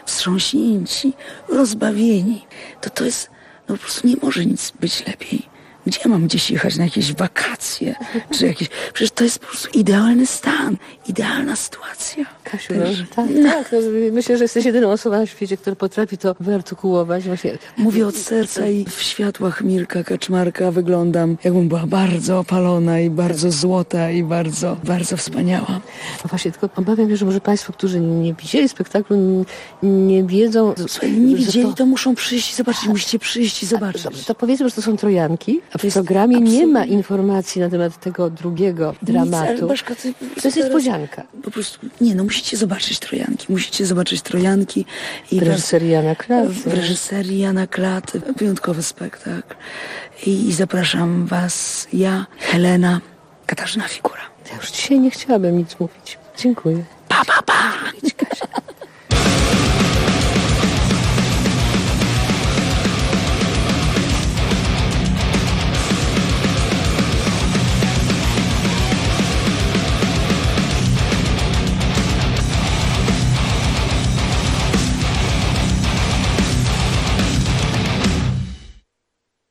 wstrząśnięci, rozbawieni. To jest, no po prostu nie może nic być lepiej. Gdzie ja mam gdzieś jechać na jakieś wakacje? Czy jakieś... Przecież to jest po prostu idealny stan, idealna sytuacja. Kasiu, tak. Myślę, że jesteś jedyną osobą na świecie, która potrafi to wyartykułować. Właśnie. Mówię od serca i w światłach Mirka Kaczmarka wyglądam, jakbym była bardzo opalona i bardzo złota i bardzo, bardzo wspaniała. No właśnie, tylko obawiam się, że może państwo, którzy nie widzieli spektaklu, nie wiedzą... Słuchaj, nie widzieli, to muszą przyjść i zobaczyć. Musicie przyjść i zobaczyć. Dobrze, to powiedzmy, że to są trojanki, a w programie nie ma informacji na temat tego drugiego dramatu. Nic, Baszka, to jest niespodzianka. Po prostu, nie, no musicie zobaczyć Trojanki. Musicie zobaczyć Trojanki. I w reżyserii Jana Klaty. W reżyserii Jana Klaty. Wyjątkowy spektakl. I zapraszam was, ja, Helena, Katarzyna Figura. Ja już dzisiaj nie chciałabym nic mówić. Dziękuję. Pa, pa, pa!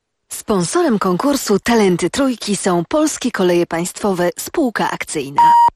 Sponsorem konkursu Talenty Trójki są Polskie Koleje Państwowe Spółka Akcyjna.